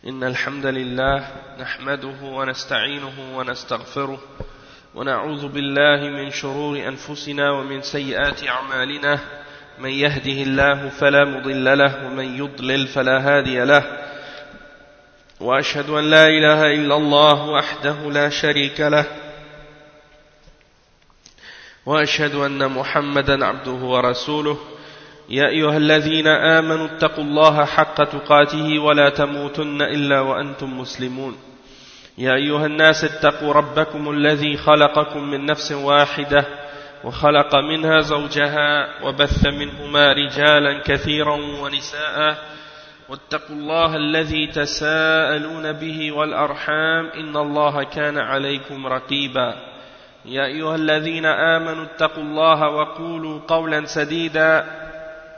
إن الحمد لله نحمده ونستعينه ونستغفره ونعوذ بالله من شرور أنفسنا ومن سيئات أعمالنا من يهده الله فلا مضل له ومن يضلل فلا هادي له وأشهد أن لا إله إلا الله وحده لا شريك له وأشهد أن محمدا عبده ورسوله يا أيها الذين آمنوا اتقوا الله حق تقاته ولا تموتن إلا وأنتم مسلمون يا أيها الناس اتقوا ربكم الذي خلقكم من نفس واحدة وخلق منها زوجها وبث منهما رجالا كثيرا ونساء واتقوا الله الذي تساءلون به والأرحام إن الله كان عليكم رقيبا يا أيها الذين آمنوا اتقوا الله وقولوا قولا سديدا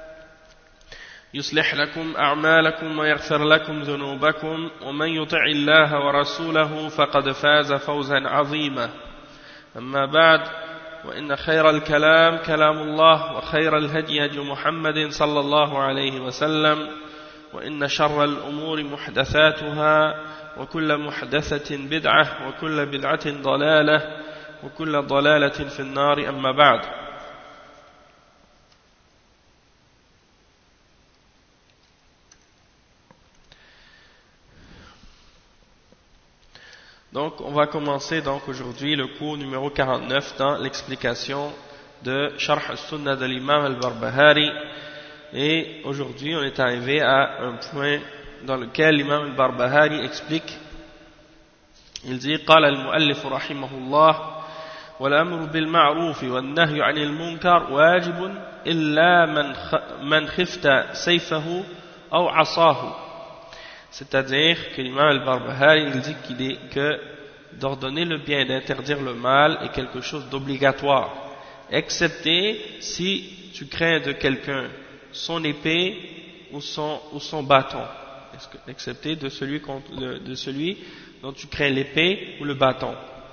يصلح لكم أعمالكم ويغفر لكم ذنوبكم ومن يطع الله ورسوله فقد فاز فوزا عظيما أما بعد وإن خير الكلام كلام الله وخير الهدي هدي محمد صلى الله عليه وسلم وإن شر الأمور محدثاتها وكل محدثة بدعة وكل بدعة ضلالة وكل ضلالة في النار أما بعد. Donc, on va commencer donc aujourd'hui le cours numéro 49 dans l'explication de Sharh al-Sunnah de l'imam al-Barbahari. Et aujourd'hui, on est arrivé à un point dans lequel l'imam al-Barbahari explique. Il dit: قال المؤلف رحمه الله والأمر بالمعروف والنهي عن المنكر واجب إلا من خفت سيفه أو عصاه. C'est-à-dire que l'imam al-Barbahari il dit que d'ordonner le bien et d'interdire le mal est quelque chose d'obligatoire, excepté si tu crains de quelqu'un son épée ou son bâton, excepté de celui dont tu crains l'épée ou le bâton.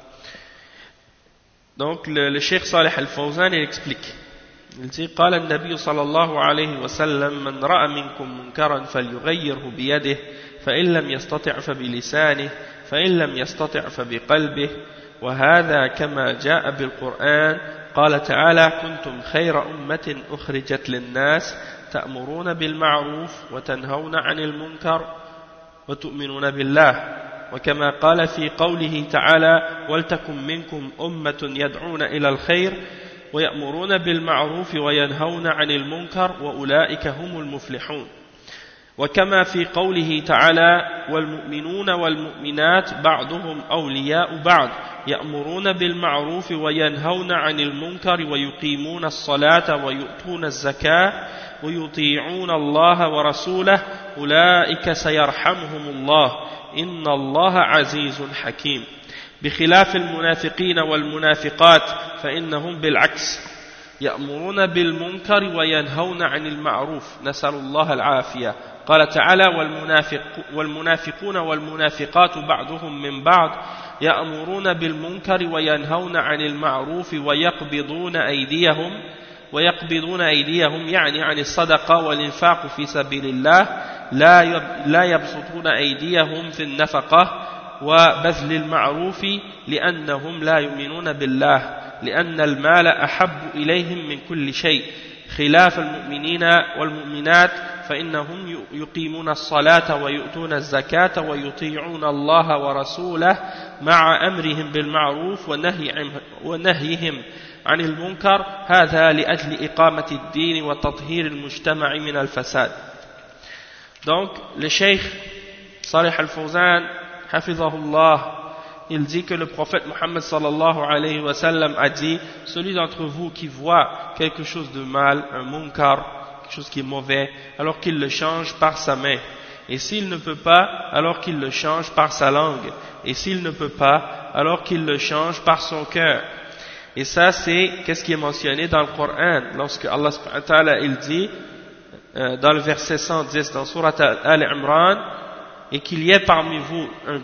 Donc le Cheikh Salih al-Fawzan il explique. Il dit: قال النبي صلى الله عليه وسلم من رأى منكم منكرا فليغيره بيده فإن لم يستطع فبلسانه فإن لم يستطع فبقلبه وهذا كما جاء بالقرآن قال تعالى كنتم خير أمة أخرجت للناس تأمرون بالمعروف وتنهون عن المنكر وتؤمنون بالله وكما قال في قوله تعالى ولتكن منكم أمة يدعون إلى الخير ويأمرون بالمعروف وينهون عن المنكر وأولئك هم المفلحون وكما في قوله تعالى والمؤمنون والمؤمنات بعضهم أولياء بعض يأمرون بالمعروف وينهون عن المنكر ويقيمون الصلاة ويؤتون الزكاة ويطيعون الله ورسوله أولئك سيرحمهم الله إن الله عزيز حكيم بخلاف المنافقين والمنافقات فإنهم بالعكس يأمرون بالمنكر وينهون عن المعروف نسأل الله العافية قال تعالى والمنافقون والمنافقات بعضهم من بعض يأمرون بالمنكر وينهون عن المعروف ويقبضون أيديهم يعني عن الصدقة والإنفاق في سبيل الله لا يبسطون أيديهم في النفقة وبذل المعروف لأنهم لا يؤمنون بالله لأن المال أحب إليهم من كل شيء خلاف المؤمنين والمؤمنات فإنهم يقيمون الصلاة ويؤتون الزكاة ويطيعون الله ورسوله مع أمرهم بالمعروف ونهيهم عن المنكر هذا لأجل إقامة الدين وتطهير المجتمع من الفساد. Donc le Cheikh Salih al-Fawzan hafizahullah il dit que le prophète Muhammad sallallahu alayhi wa sallam a dit: celui d'entre vous qui voit quelque chose de mal, un munkar, quelque chose qui est mauvais, alors qu'il le change par sa main, et s'il ne peut pas, alors qu'il le change par sa langue, et s'il ne peut pas, alors qu'il le change par son cœur. Et ça c'est qu'est-ce qui est mentionné dans le Coran lorsque Allah subhanahu wa ta'ala il dit dans le verset 110 dans sourate Al-Imran, et qu'il y ait parmi vous un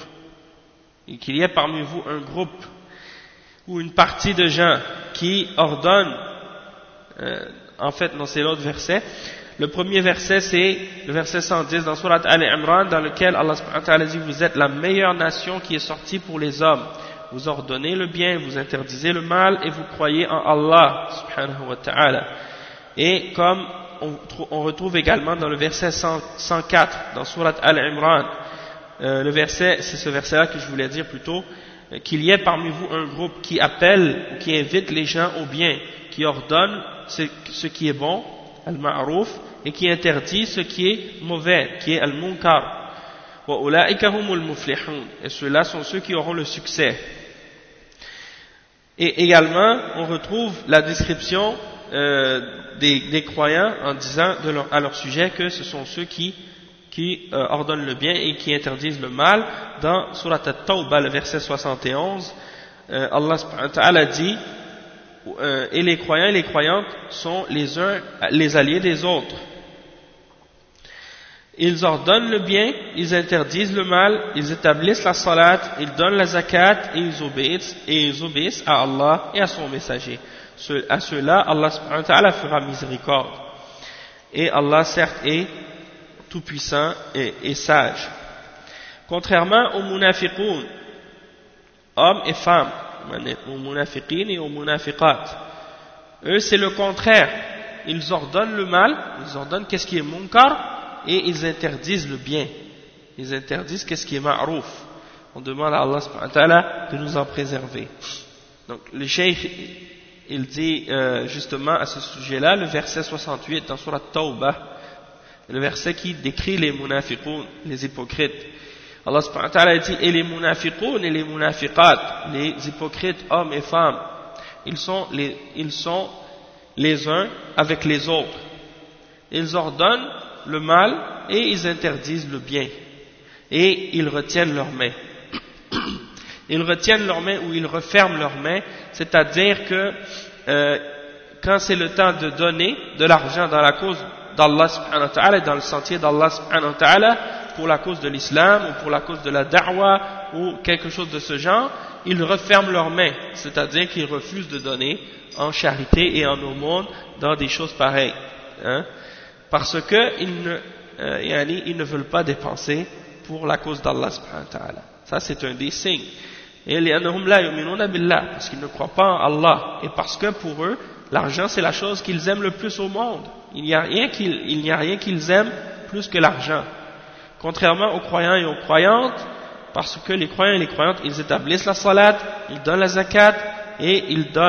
groupe ou une partie de gens qui ordonnent en fait non c'est l'autre verset Le premier verset, c'est le verset 110 dans Surat Al-Imran, dans lequel Allah subhanahu wa ta'ala dit: vous êtes la meilleure nation qui est sortie pour les hommes. Vous ordonnez le bien, vous interdisez le mal et vous croyez en Allah subhanahu wa ta'ala. Et comme on retrouve également dans le verset 104 dans Surat Al-Imran, c'est ce verset-là que je voulais dire plutôt, qu'il y ait parmi vous un groupe qui appelle ou qui invite les gens au bien, qui ordonne ce qui est bon, al-ma'ruf, et qui interdit ce qui est mauvais, qui est al-munkar. Wa ulaika humul muflihun, et ceux-là sont ceux qui auront le succès. Et également, on retrouve la description des croyants en disant à leur sujet que ce sont ceux qui ordonnent le bien et qui interdisent le mal. Dans Surat At-Tawbah, le verset 71, Allah subhanahu wa ta'ala dit: et les croyants et les croyantes sont les uns les alliés des autres. Ils ordonnent le bien, ils interdisent le mal, ils établissent la salat, ils donnent la zakat et ils obéissent à Allah et à son messager. À ceux-là, Allah subhanahu wa ta'ala fera miséricorde. Et Allah, certes, est tout-puissant et sage. Contrairement aux munafiqoun, hommes et femmes, aux munafiqin et aux munafiqat, eux c'est le contraire. Ils ordonnent le mal, ils ordonnent qu'est-ce qui est munkar, et ils interdisent le bien. Ils interdisent qu'est-ce qui est ma'rouf. On demande à Allah subhanahu wa ta'ala de nous en préserver. Donc le cheikh, il dit justement à ce sujet-là, le verset 68 dans Surat Tawbah, le verset qui décrit les munafiqoun, les hypocrites. Allah subhanahu wa ta'ala dit: et les munafiqoun et les munafiqat, les hypocrites hommes et femmes, ils sont les uns avec les autres. Ils ordonnent le mal et ils interdisent le bien. Et ils retiennent leurs mains. Ils retiennent leurs mains ou ils referment leurs mains, c'est-à-dire que quand c'est le temps de donner de l'argent dans la cause d'Allah subhanahu wa ta'ala, dans le sentier d'Allah subhanahu wa ta'ala, pour la cause de l'islam ou pour la cause de la da'wa ou quelque chose de ce genre, ils referment leurs mains, c'est-à-dire qu'ils refusent de donner en charité et en aumône dans des choses pareilles, hein, parce que ils ne veulent pas dépenser pour la cause d'Allah subhanahu wa ta'ala. Ça c'est un des signes. Et li'annahum la yu'minuna billah, parce qu'ils ne croient pas en Allah, et parce que pour eux l'argent c'est la chose qu'ils aiment le plus au monde. Il n'y a rien qu'ils aiment plus que l'argent. Contrairement aux croyants et aux croyantes, parce que les croyants et les croyantes, ils établissent la salat, ils donnent la zakat et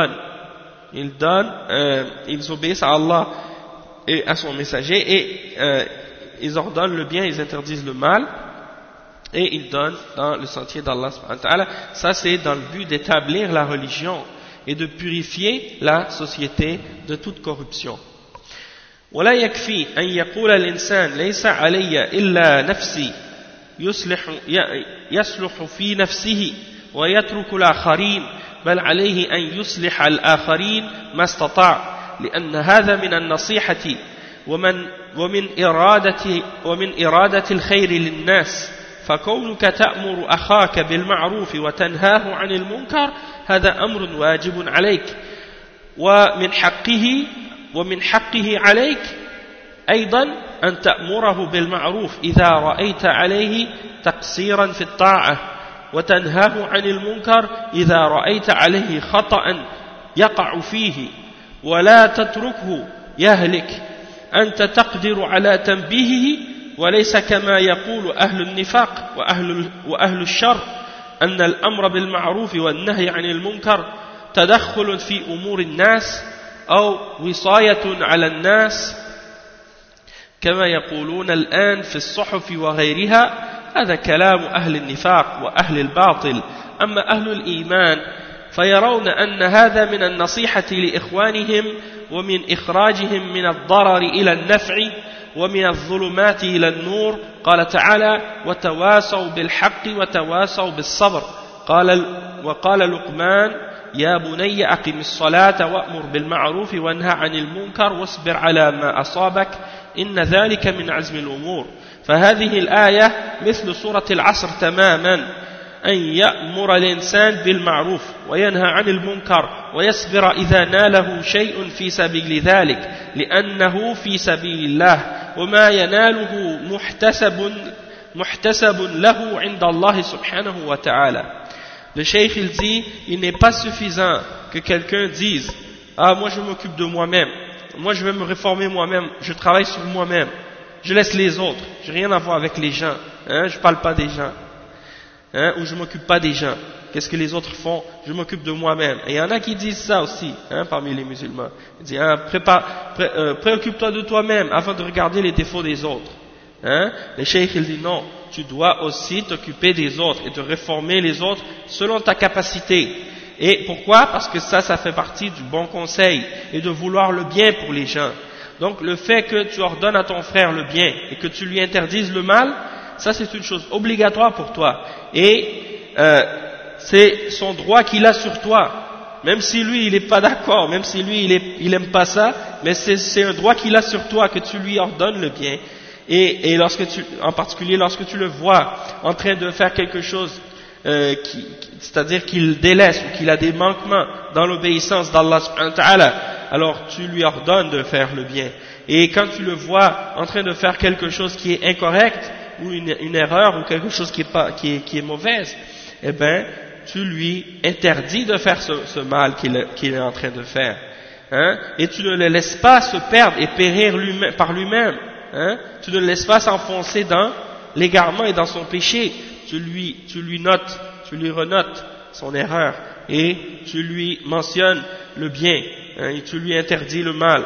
ils obéissent à Allah et à son messager, et ils ordonnent le bien, ils interdisent le mal, et ils donnent dans le sentier d'Allah subhanahu wa ta'ala. Ça c'est dans le but d'établir la religion et de purifier la société de toute corruption. ولا يكفي أن يقول الإنسان ليس علي إلا نفسي يصلح في نفسه ويترك الآخرين، بل عليه أن يصلح الآخرين ما استطاع، لأن هذا من النصيحة ومن إرادة الخير للناس. فكونك تأمر أخاك بالمعروف وتنهاه عن المنكر هذا أمر واجب عليك، ومن حقه عليك أيضا أن تأمره بالمعروف إذا رأيت عليه تقصيرا في الطاعة، وتنهاه عن المنكر إذا رأيت عليه خطأ يقع فيه، ولا تتركه يهلك. أنت تقدر على تنبيهه، وليس كما يقول أهل النفاق وأهل الشر أن الأمر بالمعروف والنهي عن المنكر تدخل في أمور الناس أو وصاية على الناس كما يقولون الآن في الصحف وغيرها. هذا كلام أهل النفاق وأهل الباطل. أما أهل الإيمان فيرون أن هذا من النصيحة لإخوانهم ومن إخراجهم من الضرر إلى النفع ومن الظلمات إلى النور. قال تعالى: وتواصوا بالحق وتواصوا بالصبر. وقال لقمان: يا بني أقم الصلاة وأمر بالمعروف وانهى عن المنكر واصبر على ما أصابك إن ذلك من عزم الأمور. فهذه الآية مثل سورة العصر تماما. أن يأمر الإنسان بالمعروف وينهى عن المنكر ويصبر إذا ناله شيء في سبيل ذلك لأنه في سبيل الله وما يناله محتسب له عند الله سبحانه وتعالى. Le cheikh il dit, il n'est pas suffisant que quelqu'un dise ah moi je m'occupe de moi-même, moi je vais me réformer moi-même, je travaille sur moi-même, je laisse les autres, j'ai rien à voir avec les gens, hein, je parle pas des gens, hein, ou je m'occupe pas des gens, qu'est-ce que les autres font, je m'occupe de moi-même. Et il y en a qui disent ça aussi, hein, parmi les musulmans. Ils disent hein, préoccupe-toi de toi-même avant de regarder les défauts des autres. Hein? Le cheikh il dit non, tu dois aussi t'occuper des autres et de réformer les autres selon ta capacité. Et pourquoi? Parce que ça fait partie du bon conseil et de vouloir le bien pour les gens. Donc le fait que tu ordonnes à ton frère le bien et que tu lui interdises le mal, ça c'est une chose obligatoire pour toi. Et c'est son droit qu'il a sur toi. Même si lui il n'est pas d'accord, même si lui il aime pas ça, mais c'est un droit qu'il a sur toi que tu lui ordonnes le bien. Et en particulier lorsque tu le vois en train de faire quelque chose, c'est-à-dire qu'il délaisse ou qu'il a des manquements dans l'obéissance d'Allah subhanahu wa ta'ala, alors tu lui ordonnes de faire le bien. Et quand tu le vois en train de faire quelque chose qui est incorrect, ou une erreur, ou quelque chose qui est mauvaise, eh ben, tu lui interdis de faire ce mal qu'il est en train de faire. Hein? Et tu ne le laisses pas se perdre et périr par lui-même. Hein? Tu ne le laisses pas s'enfoncer dans l'égarement et dans son péché. Tu lui notes, tu lui renotes son erreur et tu lui mentionnes le bien, hein? Et tu lui interdis le mal.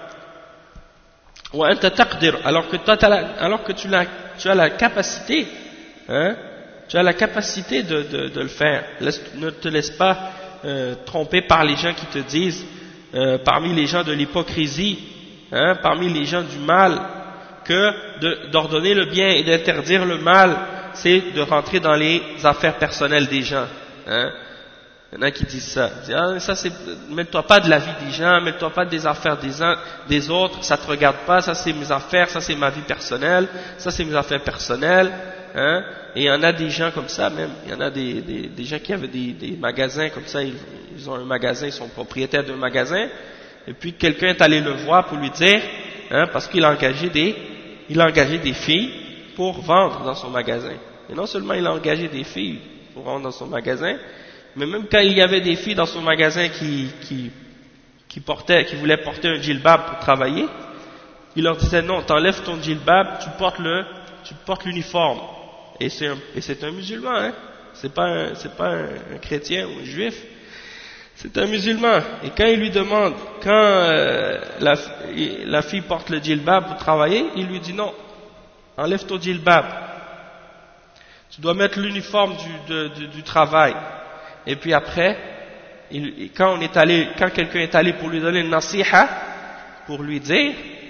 Alors que tu as la capacité, hein? Tu as la capacité de le faire. Ne te laisse pas tromper par les gens qui te disent, parmi les gens de l'hypocrisie, hein? Parmi les gens du mal, que d'ordonner le bien et d'interdire le mal, c'est de rentrer dans les affaires personnelles des gens. Hein? Il y en a qui disent ça. Ils disent, ah, ça c'est, mêle-toi pas de la vie des gens, mêle-toi pas des affaires des autres, ça te regarde pas, ça c'est mes affaires, ça c'est ma vie personnelle, ça c'est mes affaires personnelles. Hein? Et il y en a des gens comme ça même, il y en a des gens qui avaient des magasins comme ça, ils ont un magasin, ils sont propriétaires d'un magasin, et puis quelqu'un est allé le voir pour lui dire, hein, parce qu'il a engagé des filles pour vendre dans son magasin. Et non seulement il a engagé des filles pour vendre dans son magasin, mais même quand il y avait des filles dans son magasin qui voulaient porter un djilbab pour travailler, il leur disait non, t'enlèves ton djilbab, tu portes l'uniforme. Et c'est un musulman, hein. C'est pas un chrétien ou un juif. C'est un musulman. Et quand il lui demande, quand la fille porte le djilbab pour travailler, il lui dit non, enlève ton djilbab. Tu dois mettre l'uniforme du travail. Et puis après, quand quelqu'un est allé pour lui donner une nasiha, pour lui dire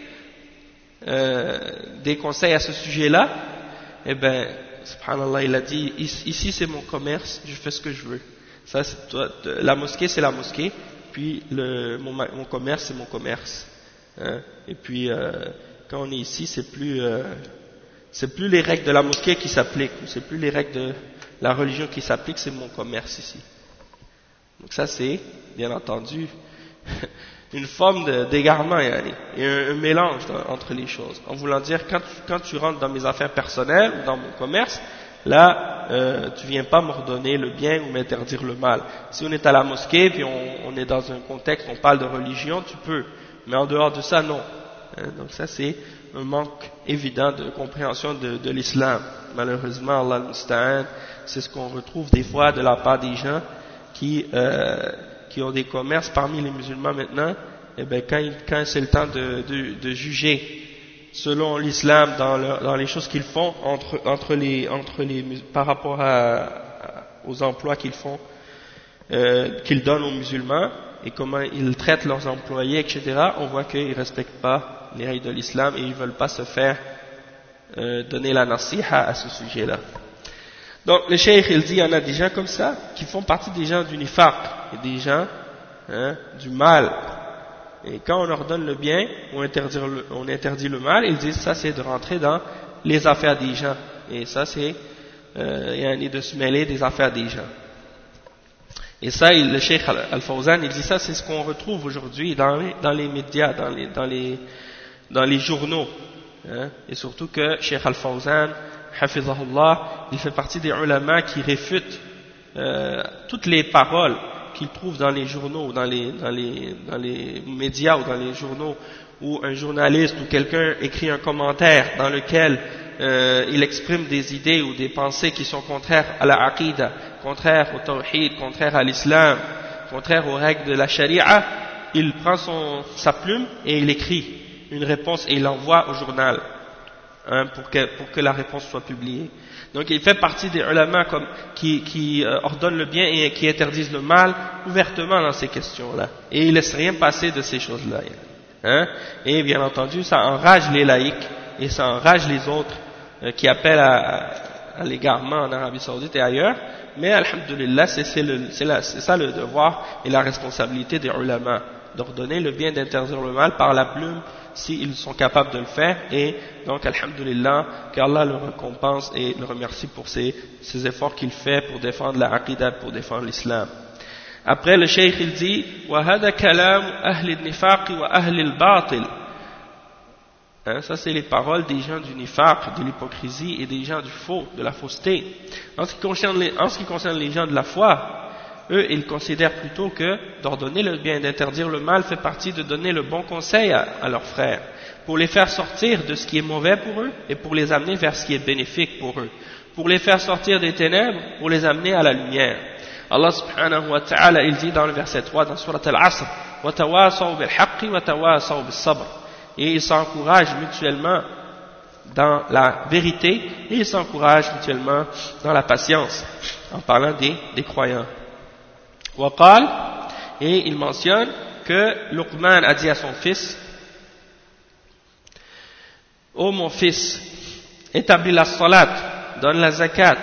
des conseils à ce sujet-là, eh ben, subhanallah, il a dit, ici c'est mon commerce, je fais ce que je veux. Ça, la mosquée c'est la mosquée, puis mon commerce c'est mon commerce. Hein? Et puis quand on est ici, c'est plus les règles de la mosquée qui s'appliquent, c'est plus les règles de la religion qui s'appliquent, c'est mon commerce ici. Donc ça c'est, bien entendu, une forme d'égarement et un mélange entre les choses. En voulant dire, quand tu rentres dans mes affaires personnelles ou dans mon commerce, là, tu viens pas m'ordonner le bien ou m'interdire le mal. Si on est à la mosquée, puis on est dans un contexte, on parle de religion, tu peux. Mais en dehors de ça, non. Donc ça, c'est un manque évident de compréhension de l'islam. Malheureusement, Allah al-Musta'an, c'est ce qu'on retrouve des fois de la part des gens qui ont des commerces parmi les musulmans maintenant. Et ben quand c'est le temps de juger selon l'islam dans les choses qu'ils font par rapport aux emplois qu'ils font, qu'ils donnent aux musulmans et comment ils traitent leurs employés, etc. On voit qu'ils ne respectent pas les règles de l'islam et ils ne veulent pas se faire donner la nasiha à ce sujet-là. Donc le cheikh il dit, il y en a des gens comme ça qui font partie des gens du nifaq et des gens du mal. Et quand on leur donne le bien, on interdit le mal, ils disent ça c'est de rentrer dans les affaires des gens. Et ça c'est de se mêler des affaires des gens. Et ça, le Cheikh Al-Fawzan, il dit ça, c'est ce qu'on retrouve aujourd'hui dans les médias, dans les journaux. Hein, et surtout que Cheikh Al-Fawzan, Hafizahullah, il fait partie des ulama qui réfutent toutes les paroles qu'il trouve dans les journaux, dans les médias ou dans les journaux, où un journaliste ou quelqu'un écrit un commentaire dans lequel il exprime des idées ou des pensées qui sont contraires à la aqidah, contraires au tawhid, contraires à l'islam, contraires aux règles de la sharia, il prend sa plume et il écrit une réponse et il l'envoie au journal, hein, pour que la réponse soit publiée. Donc il fait partie des ulama qui ordonnent le bien et qui interdisent le mal ouvertement dans ces questions-là. Et il ne laisse rien passer de ces choses-là. Hein? Et bien entendu, ça enrage les laïcs et ça enrage les autres qui appellent à l'égarement en Arabie Saoudite et ailleurs. Mais alhamdoulilah, c'est ça le devoir et la responsabilité des ulama, d'ordonner le bien, d'interdire le mal par la plume, s'ils sont capables de le faire. Et donc alhamdoulilah, qu'Allah le récompense et le remercie pour ces efforts qu'il fait pour défendre la aqidah, pour défendre l'islam. Après le cheikh il dit وَهَذَا كَلَامُ أَهْلِ النِّفَاقِ وَأَهْلِ الْبَاطِلِ. Ça c'est les paroles des gens du nifaq, de l'hypocrisie, et des gens du faux, de la fausseté. En ce qui concerne les gens de la foi, eux ils considèrent plutôt que d'ordonner le bien et d'interdire le mal fait partie de donner le bon conseil à leurs frères, pour les faire sortir de ce qui est mauvais pour eux et pour les amener vers ce qui est bénéfique pour eux, pour les faire sortir des ténèbres, pour les amener à la lumière. Allah subhanahu wa ta'ala, il dit dans le verset 3 dans Surat Al-Asr, وَتَوَاصَوْا بِالْحَقِّ وَتَوَاصَوْا بِالصَّبْرِ. Et ils s'encouragent mutuellement dans la vérité et ils s'encouragent mutuellement dans la patience, en parlant des croyants. وقال, et il mentionne que Luqman a dit à son fils: ô mon fils, établis la salat, donne la zakat.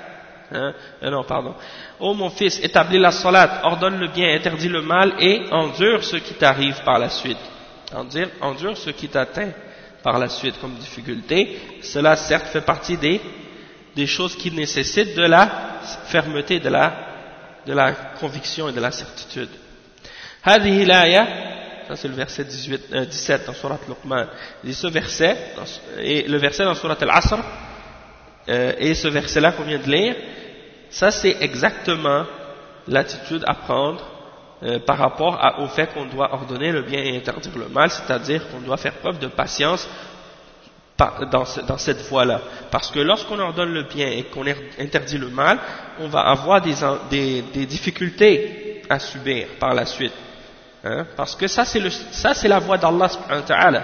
Ô mon fils, établis la salat, ordonne le bien, interdis le mal et endure ce qui t'arrive par la suite. Endure ce qui t'atteint par la suite comme difficulté. Cela certes fait partie des choses qui nécessitent de la fermeté, de la conviction et de la certitude. هذه الآية, ça c'est le verset 17 dans Surat Luqman. Ce verset, et le verset dans Surat Al-Asr, et ce verset-là qu'on vient de lire, ça c'est exactement l'attitude à prendre par rapport au fait qu'on doit ordonner le bien et interdire le mal, c'est-à-dire qu'on doit faire preuve de patience dans cette voie-là. Parce que lorsqu'on ordonne le bien et qu'on interdit le mal, on va avoir des difficultés à subir par la suite. Hein? Parce que ça c'est la voie d'Allah subhanahu wa ta'ala.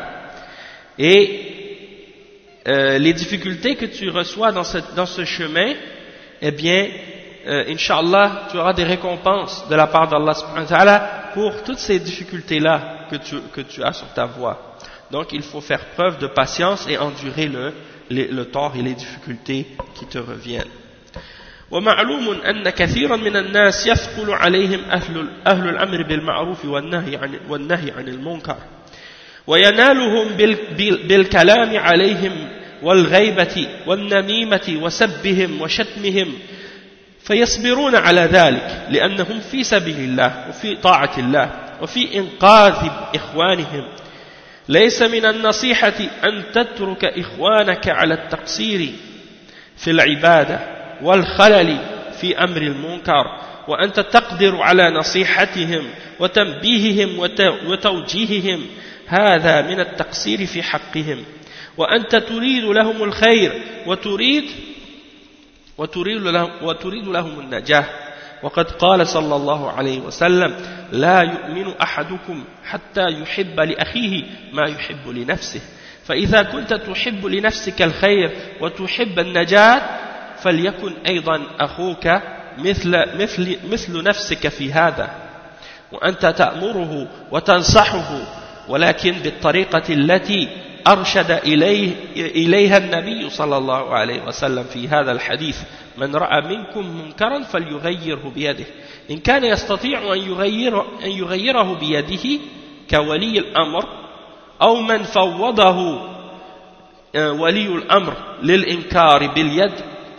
Et les difficultés que tu reçois dans ce chemin, eh bien, Inch'Allah, tu auras des récompenses de la part d'Allah subhanahu wa ta'ala pour toutes ces difficultés-là que tu as sur ta voie. Donc il faut faire preuve de patience et endurer le tort et les difficultés qui te reviennent. ومعلوم أن كثيرا من الناس يثقل عليهم أهل الأمر بالمعروف والنهي عن المنكر وينالهم بالكلام عليهم والغيبة والنميمة وسبهم وشتمهم فيصبرون على ذلك لأنهم في سبيل الله وفي طاعة الله وفي إنقاذ إخوانهم. ليس من النصيحة أن تترك إخوانك على التقصير في العبادة والخلل في أمر المنكر وأنت تقدر على نصيحتهم وتنبيههم وتوجيههم. هذا من التقصير في حقهم. وأنت تريد لهم الخير وتريد لهم النجاة. وقد قال صلى الله عليه وسلم: لا يؤمن أحدكم حتى يحب لأخيه ما يحب لنفسه. فإذا كنت تحب لنفسك الخير وتحب النجاة فليكن أيضا أخوك مثل نفسك في هذا. وأنت تأمره وتنصحه ولكن بالطريقة التي أرشد إليها النبي صلى الله عليه وسلم في هذا الحديث: من رأى منكم منكرا فليغيره بيده إن كان يستطيع أن يغيره بيده كولي الأمر أو من فوضه ولي الأمر للإنكار باليد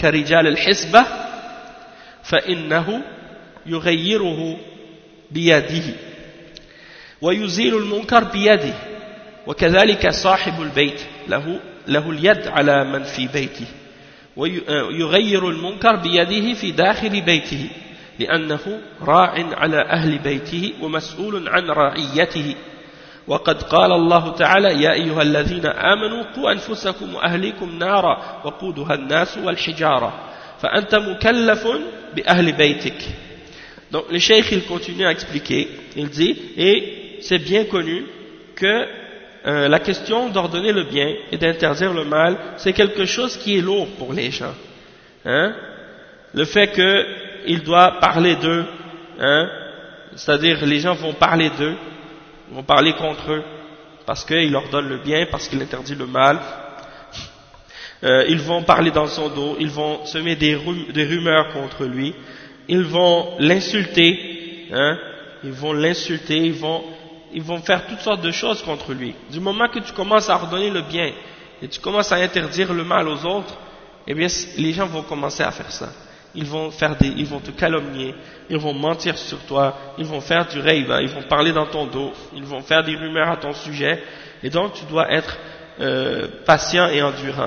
كرجال الحسبة فإنه يغيره بيده ويزيل المنكر بيده وكذلك صاحب البيت له اليد على من في بيته ويغير المنكر بيده في داخل بيته لأنه راع على أهل بيته ومسؤول عن رعيته وقد قال الله تعالى يا أيها الذين آمنوا قوا أنفسكم وأهليكم نارا وقودها الناس والحجارة فأنت مكلف بأهل بيتك. Donc le cheikh il continue à expliquer, il dit et c'est bien connu que la question d'ordonner le bien et d'interdire le mal c'est quelque chose qui est lourd pour les gens, hein? Le fait qu'il doit parler d'eux, hein? C'est-à-dire les gens vont parler d'eux, vont parler contre eux parce qu'il leur donne le bien, parce qu'il interdit le mal. Ils vont parler dans son dos, ils vont semer des rumeurs contre lui, ils vont l'insulter, hein? Ils vont l'insulter, ils vont faire toutes sortes de choses contre lui. Du moment que tu commences à ordonner le bien et tu commences à interdire le mal aux autres, eh bien les gens vont commencer à faire ça. Ils vont te calomnier, ils vont mentir sur toi, ils vont faire du rayba, ils vont parler dans ton dos, ils vont faire des rumeurs à ton sujet, et donc tu dois être patient et endurant.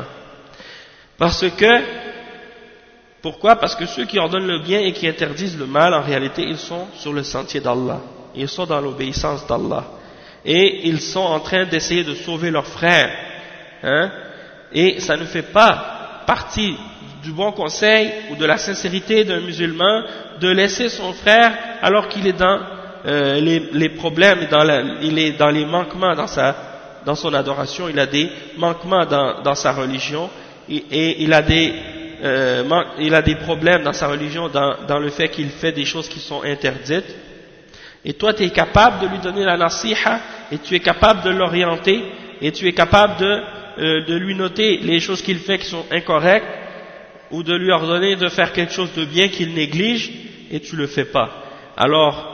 Pourquoi? Parce que ceux qui ordonnent le bien et qui interdisent le mal, en réalité, ils sont sur le sentier d'Allah, ils sont dans l'obéissance d'Allah, et ils sont en train d'essayer de sauver leurs frères, hein? Et ça ne fait pas partie du bon conseil ou de la sincérité d'un musulman de laisser son frère alors qu'il est dans les problèmes, il est dans les manquements dans son adoration, il a des manquements dans sa religion et il a des problèmes dans sa religion dans le fait qu'il fait des choses qui sont interdites. Et toi tu es capable de lui donner la nasiha et tu es capable de l'orienter et tu es capable de lui noter les choses qu'il fait qui sont incorrectes ou de lui ordonner de faire quelque chose de bien qu'il néglige et tu le fais pas. Alors,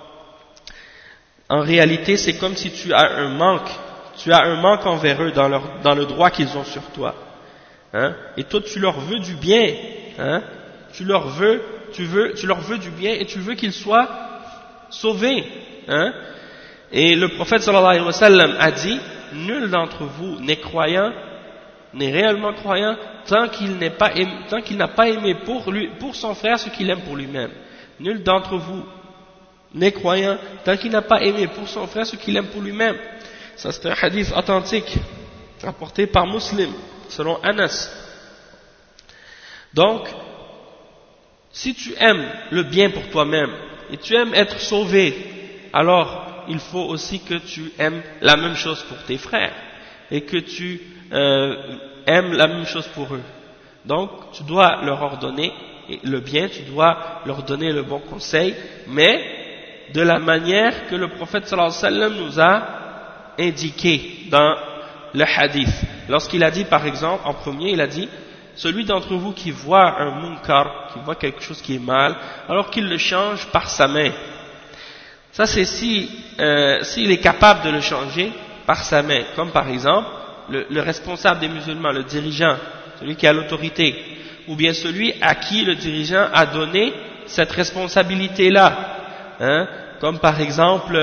en réalité, c'est comme si tu as un manque envers eux dans le droit qu'ils ont sur toi. Hein? Et toi, tu leur veux du bien, hein? Tu leur veux du bien et tu veux qu'ils soient sauvés, hein? Et le prophète sallallahu alayhi wa sallam a dit, nul d'entre vous n'est croyant, n'est réellement croyant tant qu'il n'a pas aimé pour son frère ce qu'il aime pour lui-même. Nul d'entre vous n'est croyant tant qu'il n'a pas aimé pour son frère ce qu'il aime pour lui-même. Ça c'est un hadith authentique rapporté par Muslim selon Anas. Donc si tu aimes le bien pour toi-même et tu aimes être sauvé, alors il faut aussi que tu aimes la même chose pour tes frères et que tu aimes la même chose pour eux. Donc tu dois leur ordonner le bien, tu dois leur donner le bon conseil, mais de la manière que le prophète sallallahu alayhi wa sallam nous a indiqué dans le hadith. Lorsqu'il a dit par exemple, en premier il a dit, celui d'entre vous qui voit un munkar, qui voit quelque chose qui est mal, alors qu'il le change par sa main. Ça c'est s'il est capable de le changer par sa main, comme par exemple le responsable des musulmans, le dirigeant, celui qui a l'autorité, ou bien celui à qui le dirigeant a donné cette responsabilité-là, hein, comme par exemple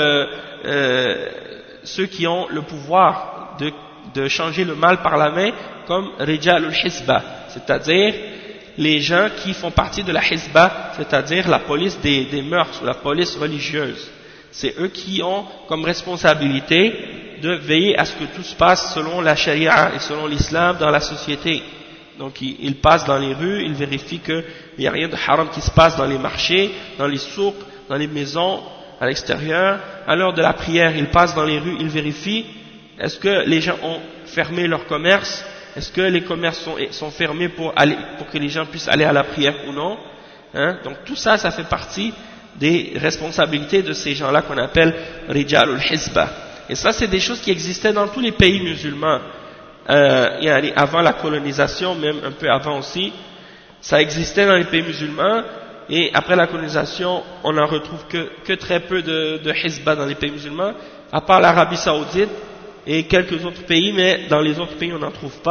ceux qui ont le pouvoir de changer le mal par la main, comme Rijal al-Hisba, c'est-à-dire les gens qui font partie de la Hisba, c'est-à-dire la police des mœurs, la police religieuse. C'est eux qui ont comme responsabilité de veiller à ce que tout se passe selon la charia et selon l'islam dans la société. Donc ils passent dans les rues, ils vérifient qu'il n'y a rien de haram qui se passe dans les marchés, dans les souks, dans les maisons, à l'extérieur. À l'heure de la prière, ils passent dans les rues, ils vérifient est-ce que les gens ont fermé leur commerce, est-ce que les commerces sont fermés pour que les gens puissent aller à la prière ou non, hein? Donc tout ça, ça fait partie des responsabilités de ces gens-là qu'on appelle Rijal al-Hisba. Et ça, c'est des choses qui existaient dans tous les pays musulmans. Avant la colonisation, même un peu avant aussi, ça existait dans les pays musulmans, et après la colonisation, on n'en retrouve que très peu de Hisba dans les pays musulmans, à part l'Arabie Saoudite et quelques autres pays, mais dans les autres pays, on n'en trouve pas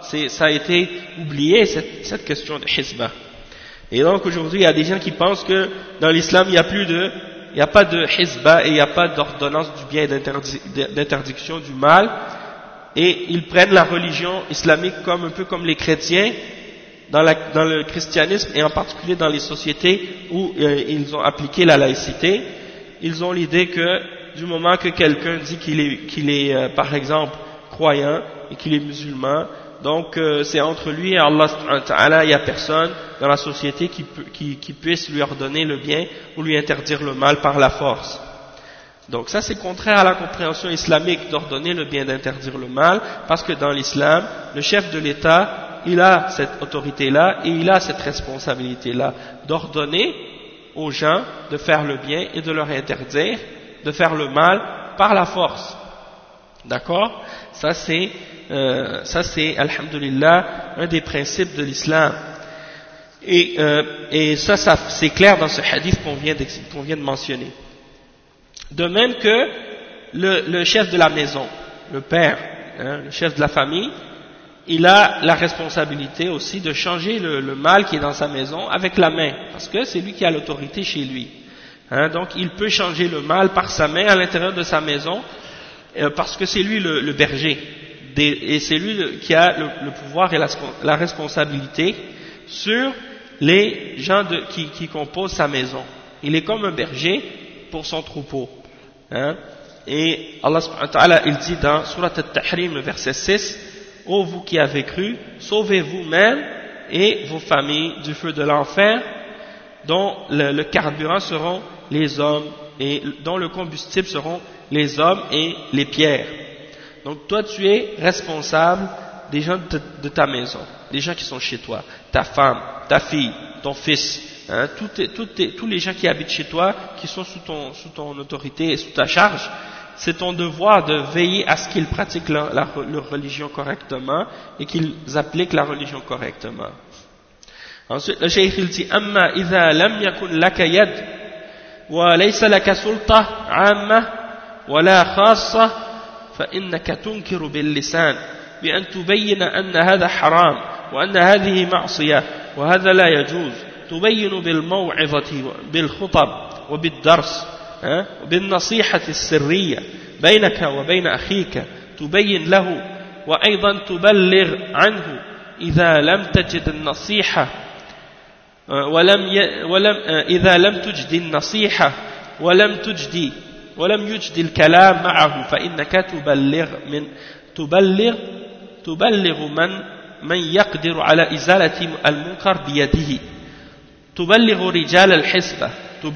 ça a été oublié, cette question de hizba. Et donc aujourd'hui, il y a des gens qui pensent que dans l'islam, il n'y a pas de hizba et il n'y a pas d'ordonnance du bien et d'interdiction du mal. Et ils prennent la religion islamique un peu comme les chrétiens dans le christianisme et en particulier dans les sociétés où ils ont appliqué la laïcité. Ils ont l'idée que du moment que quelqu'un dit qu'il est par exemple croyant et qu'il est musulman, donc c'est entre lui et Allah subhanahu wa ta'ala, il n'y a personne dans la société qui puisse lui ordonner le bien ou lui interdire le mal par la force. Donc ça c'est contraire à la compréhension islamique d'ordonner le bien, d'interdire le mal, parce que dans l'islam, le chef de l'État, il a cette autorité-là et il a cette responsabilité-là d'ordonner aux gens de faire le bien et de leur interdire de faire le mal par la force. D'accord? Ça c'est alhamdulillah un des principes de l'islam. Et ça c'est clair dans ce hadith qu'on vient de mentionner. De même que le chef de la maison, le père, le chef de la famille, il a la responsabilité aussi de changer le mal qui est dans sa maison avec la main, parce que c'est lui qui a l'autorité chez lui. Donc il peut changer le mal par sa main à l'intérieur de sa maison, parce que c'est lui le berger, et c'est lui qui a le pouvoir et la responsabilité sur les gens qui composent sa maison. Il est comme un berger pour son troupeau. Et Allah subhanahu wa ta'ala, il dit dans Surat At-Tahrim, le verset 6, « Ô vous qui avez cru, sauvez vous-même et vos familles du feu de l'enfer, dont le carburant seront les hommes, et dont le combustible seront les hommes et les pierres. » Donc toi tu es responsable des gens de ta maison, des gens qui sont chez toi, ta femme, ta fille, ton fils, tous les gens qui habitent chez toi, qui sont sous ton autorité et sous ta charge. C'est ton devoir de veiller à ce qu'ils pratiquent leur religion correctement et qu'ils appliquent la religion correctement. Ensuite, le cheikh il dit amma idha lam yakun laka yad wa laysa laka sulta amma wa la khassa fa innaka tunkiru bil lisan bi an tubayyana anna hadha haram wa anna hadhihi ma'siyah wa hadha la yajuz tubayyin bil maw'izati bil khutab wa bid dars بالنصيحة السرية بينك وبين أخيك تبين له وأيضا تبلغ عنه إذا لم تجد النصيحة إذا لم تجد النصيحة ولم يجد الكلام معه فإنك تبلغ من يقدر على إزالة المنكر بيده تبلغ رجال الحسبة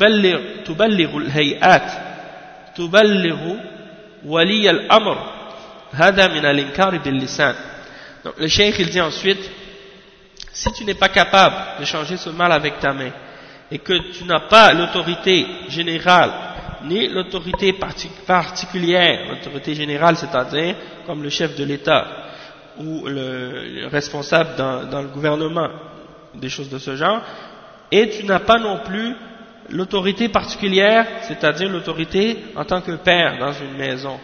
تبلغ الهيئات تبلغ ولي الأمر هذا من الإنكار باللسان. Donc le cheikh il dit ensuite, si tu n'es pas capable de changer ce mal avec ta main et que tu n'as pas l'autorité générale ni l'autorité particulière, l'autorité générale c'est-à-dire comme le chef de l'État ou le responsable dans le gouvernement, des choses de ce genre, et tu n'as pas non plus l'autorité particulière, c'est-à-dire l'autorité en tant que père dans une maison.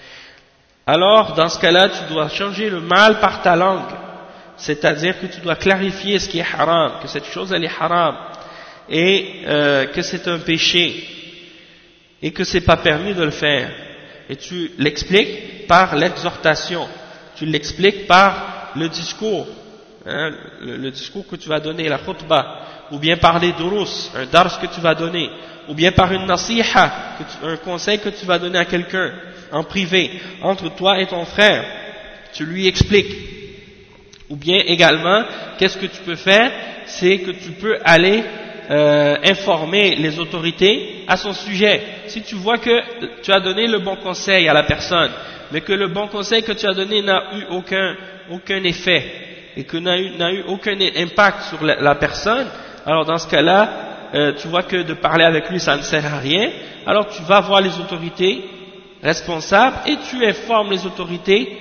Alors, dans ce cas-là, tu dois changer le mal par ta langue, c'est-à-dire que tu dois clarifier ce qui est haram, que cette chose elle est haram, et que c'est un péché, et que c'est pas permis de le faire. Et tu l'expliques par l'exhortation, tu l'expliques par le discours, le discours que tu vas donner, la khutbah, ou bien par les durus, un dars que tu vas donner, ou bien par une nasiha, un conseil que tu vas donner à quelqu'un en privé, entre toi et ton frère, tu lui expliques. Ou bien également, qu'est-ce que tu peux faire? C'est que tu peux aller informer les autorités à son sujet. Si tu vois que tu as donné le bon conseil à la personne, mais que le bon conseil que tu as donné n'a eu aucun effet, et que n'a eu aucun impact sur la personne, alors dans ce cas-là, tu vois que de parler avec lui ça ne sert à rien, alors tu vas voir les autorités responsables et tu informes les autorités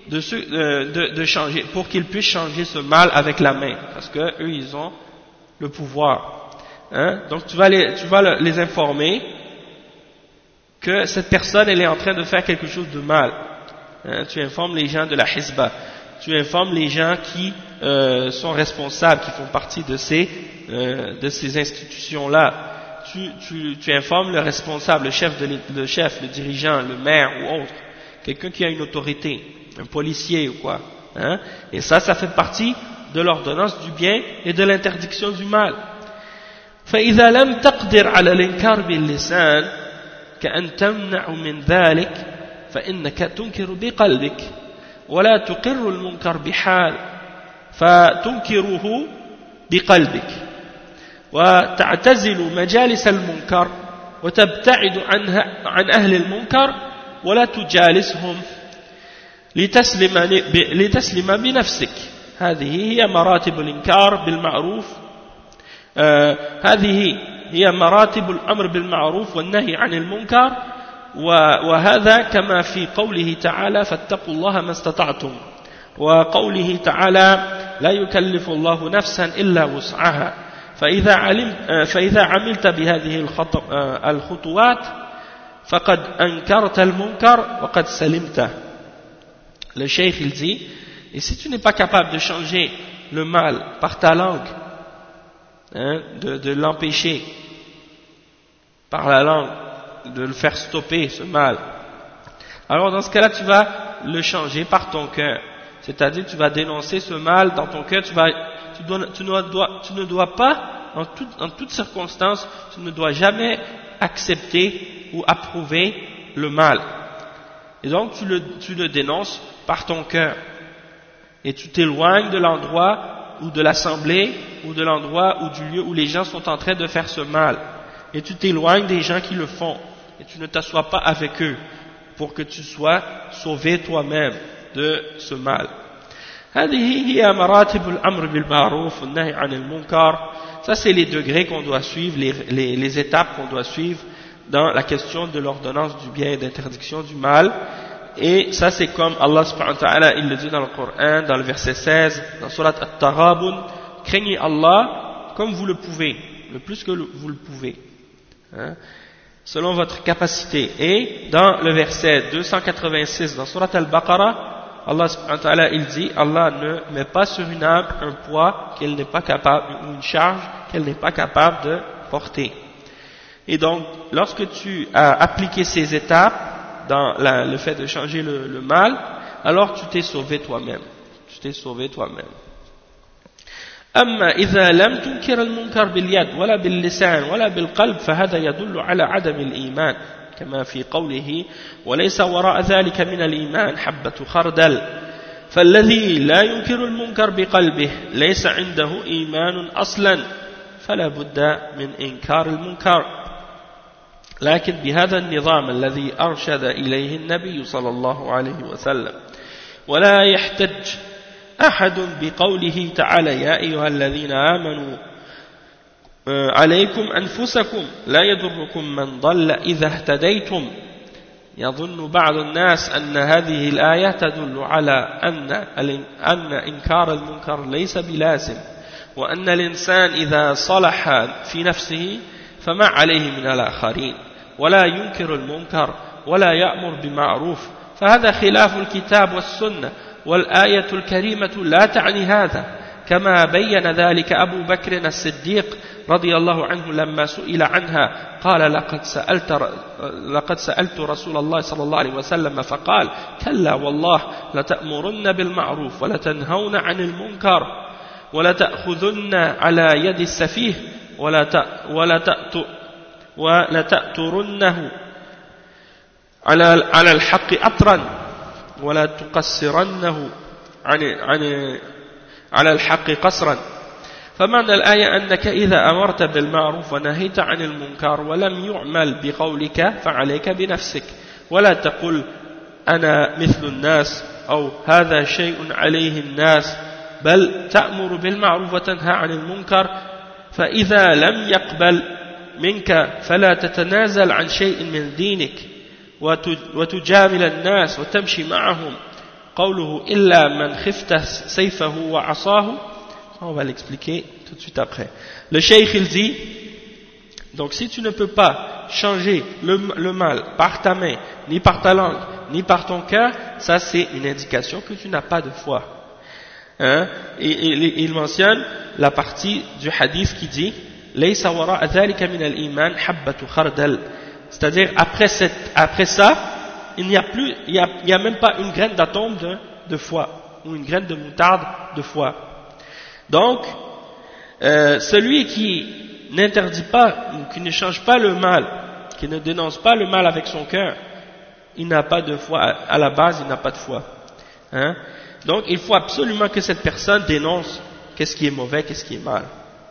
de changer, pour qu'ils puissent changer ce mal avec la main, parce que eux ils ont le pouvoir. Donc tu vas les informer que cette personne elle est en train de faire quelque chose de mal. Tu informes les gens de la hizba. tu informes les gens qui sont responsables, qui font partie de ces institutions-là. Tu informes le responsable, le chef, le dirigeant, le maire ou autre, quelqu'un qui a une autorité, un policier ou quoi. Hein? Et ça fait partie de l'ordonnance du bien et de l'interdiction du mal. فإذا لم تقدر على الإنكار باللسان كأن تمنع من ذلك فإنك تنكر بقلبك ولا تقر المنكر بحال فتنكره بقلبك وتعتزل مجالس المنكر وتبتعد عن أهل المنكر ولا تجالسهم لتسلم بنفسك. هذه هي مراتب الإنكار بالمعروف، هذه هي مراتب الأمر بالمعروف والنهي عن المنكر، وهذا كما في قوله تعالى فاتقوا الله ما استطعتم، وقوله تعالى لا يكلف الله نفسا إلا وسعها. فإذا عملت بهذه الخطوات فقد أنكرت المنكر وقد سلمته. Le cheikh il dit, et si tu n'es pas capable de changer le mal par ta langue, hein, de l'empêcher par la langue, de le faire stopper ce mal, alors dans ce cas-là tu vas le changer par ton cœur, c'est-à-dire tu vas dénoncer ce mal dans ton cœur, tu ne dois pas en toutes circonstances, tu ne dois jamais accepter ou approuver le mal, et donc tu le dénonces par ton cœur, et tu t'éloignes de l'endroit ou de l'assemblée ou de l'endroit ou du lieu où les gens sont en train de faire ce mal, et tu t'éloignes des gens qui le font, et tu ne t'assois pas avec eux pour que tu sois sauvé toi-même de ce mal. هذه هي مراتب الأمر بالمعروف والنهي عن المنكر. Ça c'est les degrés qu'on doit suivre, les étapes qu'on doit suivre dans la question de l'ordonnance du bien et d'interdiction du mal. Et ça c'est comme Allah subhanahu wa ta'ala il le dit dans le Coran, dans le verset 16, dans Surat At-Taghabun, craignez Allah comme vous le pouvez, le plus que vous le pouvez, hein, selon votre capacité. Et dans le verset 286 dans Surat Al-Baqarah, Allah subhanahu wa ta'ala il dit, Allah ne met pas sur une âme un poids qu'elle n'est pas capable, une charge qu'elle n'est pas capable de porter. Et donc lorsque tu as appliqué ces étapes dans le fait de changer le mal, alors tu t'es sauvé toi-même. Tu t'es sauvé toi-même. أما إذا لم تنكر المنكر باليد ولا باللسان ولا بالقلب فهذا يدل على عدم الإيمان كما في قوله وليس وراء ذلك من الإيمان حبة خردل فالذي لا ينكر المنكر بقلبه ليس عنده إيمان أصلا فلا بد من إنكار المنكر لكن بهذا النظام الذي أرشد إليه النبي صلى الله عليه وسلم ولا يحتج أحد بقوله تعالى يا أيها الذين آمنوا عليكم أنفسكم لا يضركم من ضل إذا اهتديتم. يظن بعض الناس أن هذه الآية تدل على أن إنكار المنكر ليس بلازم وأن الإنسان إذا صلح في نفسه فما عليه من الآخرين ولا ينكر المنكر ولا يأمر بمعروف فهذا خلاف الكتاب والسنة والآية الكريمة لا تعني هذا كما بين ذلك أبو بكر الصديق رضي الله عنه لما سئل عنها قال لقد سألت رسول الله صلى الله عليه وسلم فقال كلا والله لتأمرن بالمعروف ولتنهون عن المنكر ولتأخذن على يد السفيه ولتأترنه على الحق أطرا ولا تقصرنه على الحق قصرا. فمعنى الآية أنك إذا أمرت بالمعروف ونهيت عن المنكر ولم يعمل بقولك فعليك بنفسك ولا تقل أنا مثل الناس أو هذا شيء عليه الناس بل تأمر بالمعروف وتنهى عن المنكر فإذا لم يقبل منك فلا تتنازل عن شيء من دينك وتجامل الناس وتمشي معهم. قوله إلا من خفت سيفه وعصاه. On va l'expliquer tout de suite après. Le cheikh il dit, donc si tu ne peux pas changer le mal par ta main, ni par ta langue, ni par ton cœur, ça c'est une indication que tu n'as pas de foi. hein, et il mentionne la partie du hadith qui dit Laysa wara'a dhalika min al-iman habbatu khardal, c'est-à-dire après ça il n'y a même pas une graine d'atome de foi ou une graine de moutarde de foi. Donc celui qui n'interdit pas ou qui ne change pas le mal, qui ne dénonce pas le mal avec son cœur, il n'a pas de foi, à la base il n'a pas de foi, hein? Donc il faut absolument que cette personne dénonce qu'est-ce qui est mauvais, qu'est-ce qui est mal.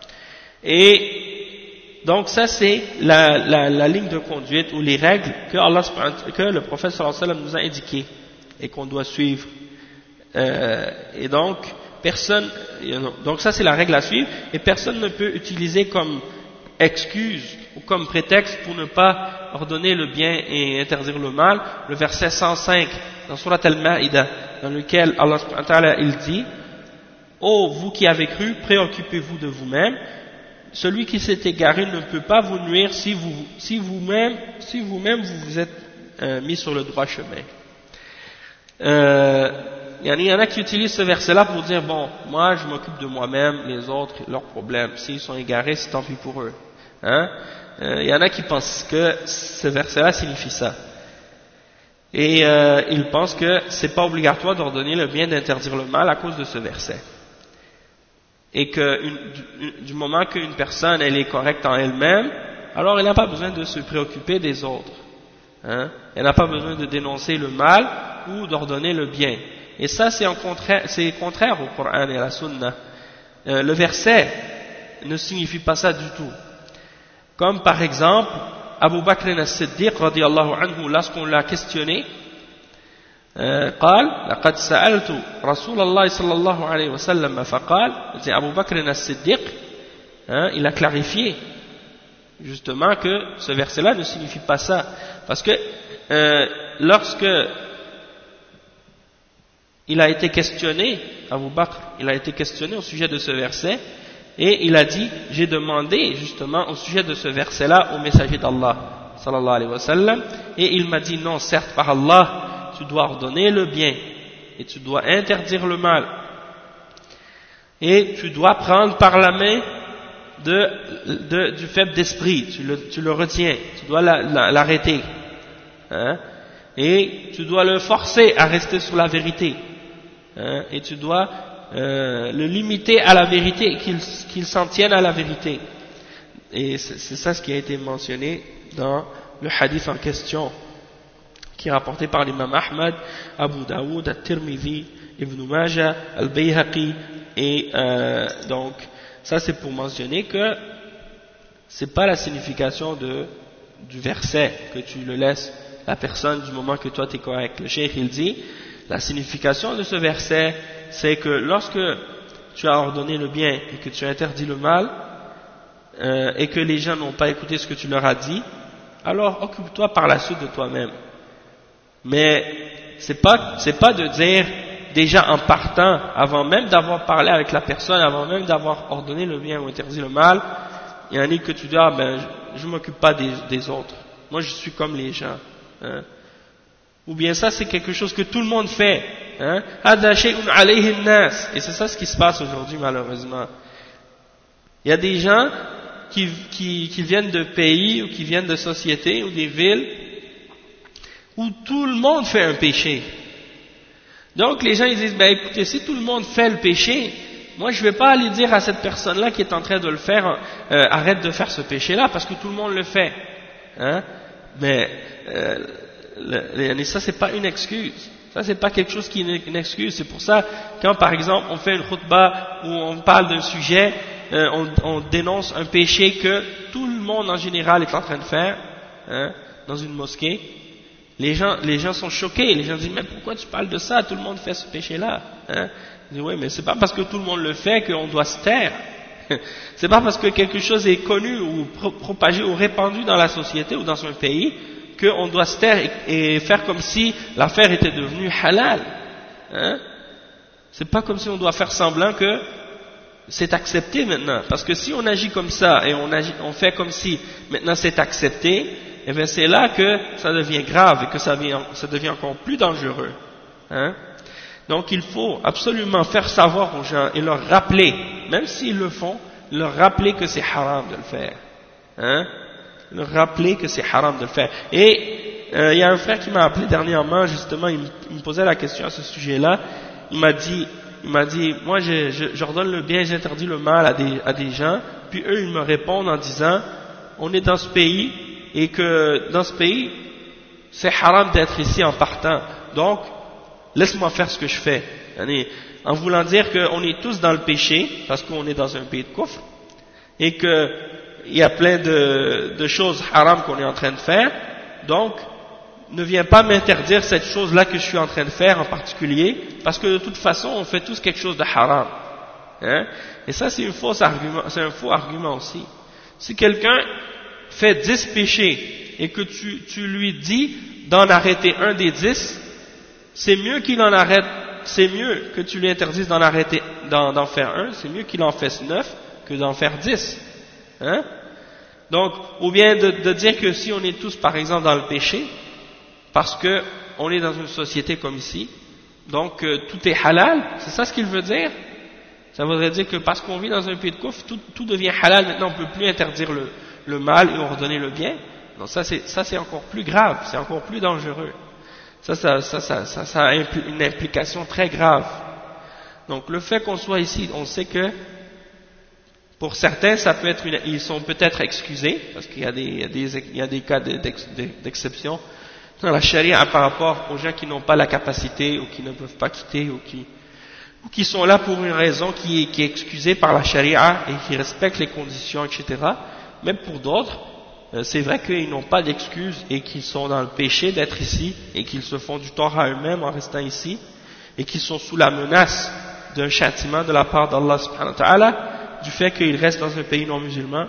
Et donc ça c'est la ligne de conduite ou les règles que le prophète sallallahu alayhi wa sallam nous a indiquées et qu'on doit suivre. Et donc donc ça c'est la règle à suivre, et personne ne peut utiliser comme excuse ou comme prétexte pour ne pas ordonner le bien et interdire le mal le verset 105 dans Surat Al-Ma'idah, dans lequel Allah subhanahu wa ta'ala il dit: ô vous qui avez cru, préoccupez-vous de vous-même, celui qui s'est égaré ne peut pas vous nuire si vous-même vous êtes mis sur le droit chemin. Il y en a qui utilisent ce verset-là pour dire bon, moi je m'occupe de moi-même, les autres, leurs problèmes, s'ils sont égarés, c'est tant pis pour eux. Hein? Il y en a qui pensent que ce verset-là signifie ça. Et ils pensent que c'est pas obligatoire d'ordonner le bien, d'interdire le mal à cause de ce verset. Et que du moment qu'une personne elle est correcte en elle-même, alors elle n'a pas besoin de se préoccuper des autres. Hein? Elle n'a pas besoin de dénoncer le mal ou d'ordonner le bien. Et ça c'est contraire au Coran et à la Sunna. Le verset ne signifie pas ça du tout. Comme par exemple Abu Bakr as-Siddiq radiyallahu anhu, lorsqu'on l'a questionné, قال لقد سألت رسول الله صلى الله عليه وسلم فقال, Abu Bakr as-Siddiq, il a clarifié justement que ce verset-là ne signifie pas ça, parce que lorsque il a été questionné, Abu Bakr, il a été questionné au sujet de ce verset, et il a dit, j'ai demandé justement au sujet de ce verset-là au messager d'Allah sallallahu alayhi wa sallam, et il m'a dit non, certes par Allah, tu dois ordonner le bien et tu dois interdire le mal, et tu dois prendre par la main du faible d'esprit, tu le retiens, tu dois l'arrêter, hein, et tu dois le forcer à rester sur la vérité, hein, et tu dois le limiter à la vérité, qu'il s'en tienne à la vérité. Et c'est ça ce qui a été mentionné dans le hadith en question, qui est rapporté par l'imam Ahmad, Abu Daoud, At-Tirmidhi, Ibn Majah, Al-Bayhaqi, et donc ça c'est pour mentionner que c'est pas la signification du verset que tu le laisses la personne du moment que toi tu es correct. Le cheikh il dit, la signification de ce verset c'est que lorsque tu as ordonné le bien et que tu as interdit le mal, et que les gens n'ont pas écouté ce que tu leur as dit, alors occupe-toi par la suite de toi-même. Mais c'est pas de dire déjà en partant, avant même d'avoir parlé avec la personne, avant même d'avoir ordonné le bien ou interdit le mal, il y en a que tu dis je m'occupe pas des autres, moi je suis comme les gens, hein. Ou bien ça c'est quelque chose que tout le monde fait, hein? Et c'est ça ce qui se passe aujourd'hui malheureusement. Il y a des gens qui viennent de pays ou qui viennent de sociétés ou des villes où tout le monde fait un péché. Donc les gens ils disent écoutez, si tout le monde fait le péché, moi je ne vais pas aller dire à cette personne-là qui est en train de le faire arrête de faire ce péché-là parce que tout le monde le fait, hein? Mais ça c'est pas une excuse. Ça c'est pas quelque chose qui est une excuse. C'est pour ça quand par exemple on fait une khutbah où on parle d'un sujet, on dénonce un péché que tout le monde en général est en train de faire, hein, dans une mosquée. Les gens sont choqués. Les gens disent mais pourquoi tu parles de ça? Tout le monde fait ce péché-là, hein? Ils disent oui, mais c'est pas parce que tout le monde le fait qu'on doit se taire. C'est pas parce que quelque chose est connu ou propagé ou répandu dans la société ou dans un pays qu'on doit se taire et faire comme si l'affaire était devenue halal, hein? C'est pas comme si on doit faire semblant que c'est accepté maintenant, parce que si on agit comme ça et on fait comme si maintenant c'est accepté, et bien c'est là que ça devient grave et que ça devient encore plus dangereux, hein? Donc il faut absolument faire savoir aux gens et leur rappeler, même s'ils le font, leur rappeler que c'est haram de le faire. Hein? Leur rappeler que c'est haram de le faire. Et il y a un frère qui m'a appelé dernièrement, justement, il me posait la question à ce sujet-là. Il m'a dit, moi j'ordonne le bien, j'interdis le mal à des gens, puis eux ils me répondent en disant, on est dans ce pays, et que dans ce pays, c'est haram d'être ici en partant. Donc, laisse-moi faire ce que je fais. En voulant dire qu'on est tous dans le péché, parce qu'on est dans un pays de kufr, et qu'il y a plein de choses haram qu'on est en train de faire, donc, ne viens pas m'interdire cette chose-là que je suis en train de faire en particulier, parce que de toute façon, on fait tous quelque chose de haram. Hein? Et ça, c'est un faux argument aussi. Si quelqu'un fait 10 péchés, et que tu lui dis d'en arrêter un des 10, c'est mieux qu'il en arrête, c'est mieux que tu lui interdises d'en arrêter, d'en faire un, c'est mieux qu'il en fasse 9 que d'en faire 10. Hein? Donc, ou bien de dire que si on est tous par exemple dans le péché, parce que on est dans une société comme ici, donc tout est halal, c'est ça ce qu'il veut dire? Ça voudrait dire que parce qu'on vit dans un pays de kufr, tout devient halal, maintenant on ne peut plus interdire le mal et ordonner le bien. Non, ça c'est encore plus grave, c'est encore plus dangereux. Ça a une implication très grave. Donc le fait qu'on soit ici, on sait que pour certains, ça peut être ils sont peut-être excusés, parce qu'il y a des cas d'exception dans la charia par rapport aux gens qui n'ont pas la capacité ou qui ne peuvent pas quitter ou qui sont là pour une raison qui est excusée par la charia et qui respectent les conditions, etc. Même pour d'autres, c'est vrai qu'ils n'ont pas d'excuse et qu'ils sont dans le péché d'être ici et qu'ils se font du tort à eux-mêmes en restant ici et qu'ils sont sous la menace d'un châtiment de la part d'Allah subhanahu wa ta'ala du fait qu'ils restent dans un pays non musulman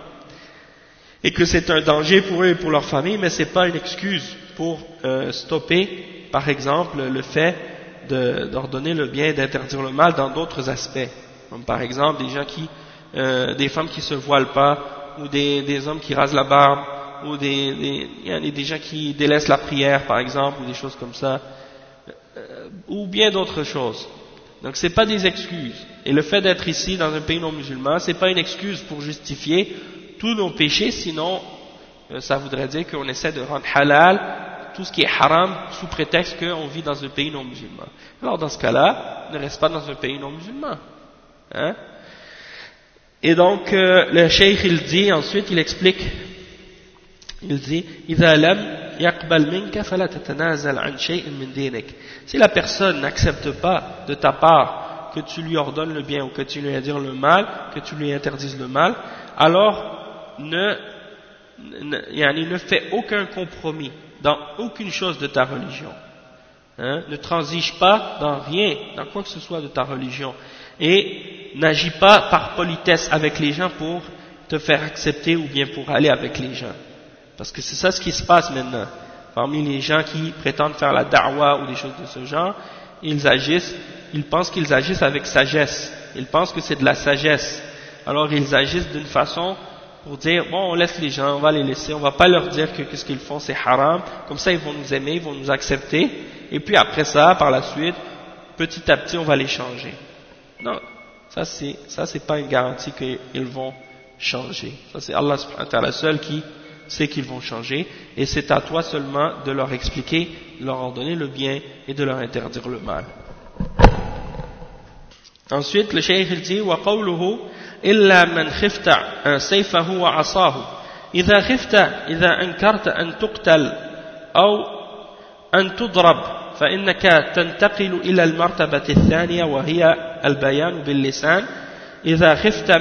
et que c'est un danger pour eux et pour leur famille, mais c'est pas une excuse pour stopper, par exemple, le fait d'ordonner le bien et d'interdire le mal dans d'autres aspects, comme par exemple des femmes qui se voilent pas, ou des hommes qui rasent la barbe, ou des gens qui délaissent la prière, par exemple, ou des choses comme ça, ou bien d'autres choses. Donc c'est pas des excuses. Et le fait d'être ici dans un pays non musulman, c'est pas une excuse pour justifier tous nos péchés, sinon ça voudrait dire qu'on essaie de rendre halal tout ce qui est haram sous prétexte qu'on vit dans un pays non musulman. Alors dans ce cas-là, ne reste pas dans un pays non musulman. Hein? Et donc le cheikh il dit, ensuite il explique, il dit إذا لم يقبل منك فلا تتنازل عن شيء من دينك. Si la personne n'accepte pas de ta part que tu lui ordonnes le bien ou que tu lui interdis le mal, que tu lui interdises le mal, alors ne fais aucun compromis dans aucune chose de ta religion. Hein? Ne transige pas dans rien, dans quoi que ce soit de ta religion. Et n'agis pas par politesse avec les gens pour te faire accepter ou bien pour aller avec les gens. Parce que c'est ça ce qui se passe maintenant. Parmi les gens qui prétendent faire la da'wa ou des choses de ce genre, ils pensent qu'ils agissent avec sagesse. Ils pensent que c'est de la sagesse. Alors ils agissent d'une façon pour dire, bon, on laisse les gens, on va les laisser, on va pas leur dire que ce qu'ils font c'est haram, comme ça ils vont nous aimer, ils vont nous accepter, et puis après ça, par la suite, petit à petit on va les changer. Non, ça c'est pas une garantie qu'ils vont changer. Ça c'est Allah subhanahu wa ta'ala seul qui sait qu'ils vont changer, et c'est à toi seulement de leur expliquer, de leur ordonner le bien et de leur interdire le mal. Ensuite, le cheikh il dit, وَقَوْلُهُ إِلَّا مَنْ خِفْتَ سَيْفَهُ وَعَصَاهُ إِذَا خِفْتَ إِذَا أَنْكَرْتَ أَنْ تُقْتَلْ أو أن تضرب فإنك تنتقل إلى المرتبة الثانية وهي البيان باللسان إذا خفت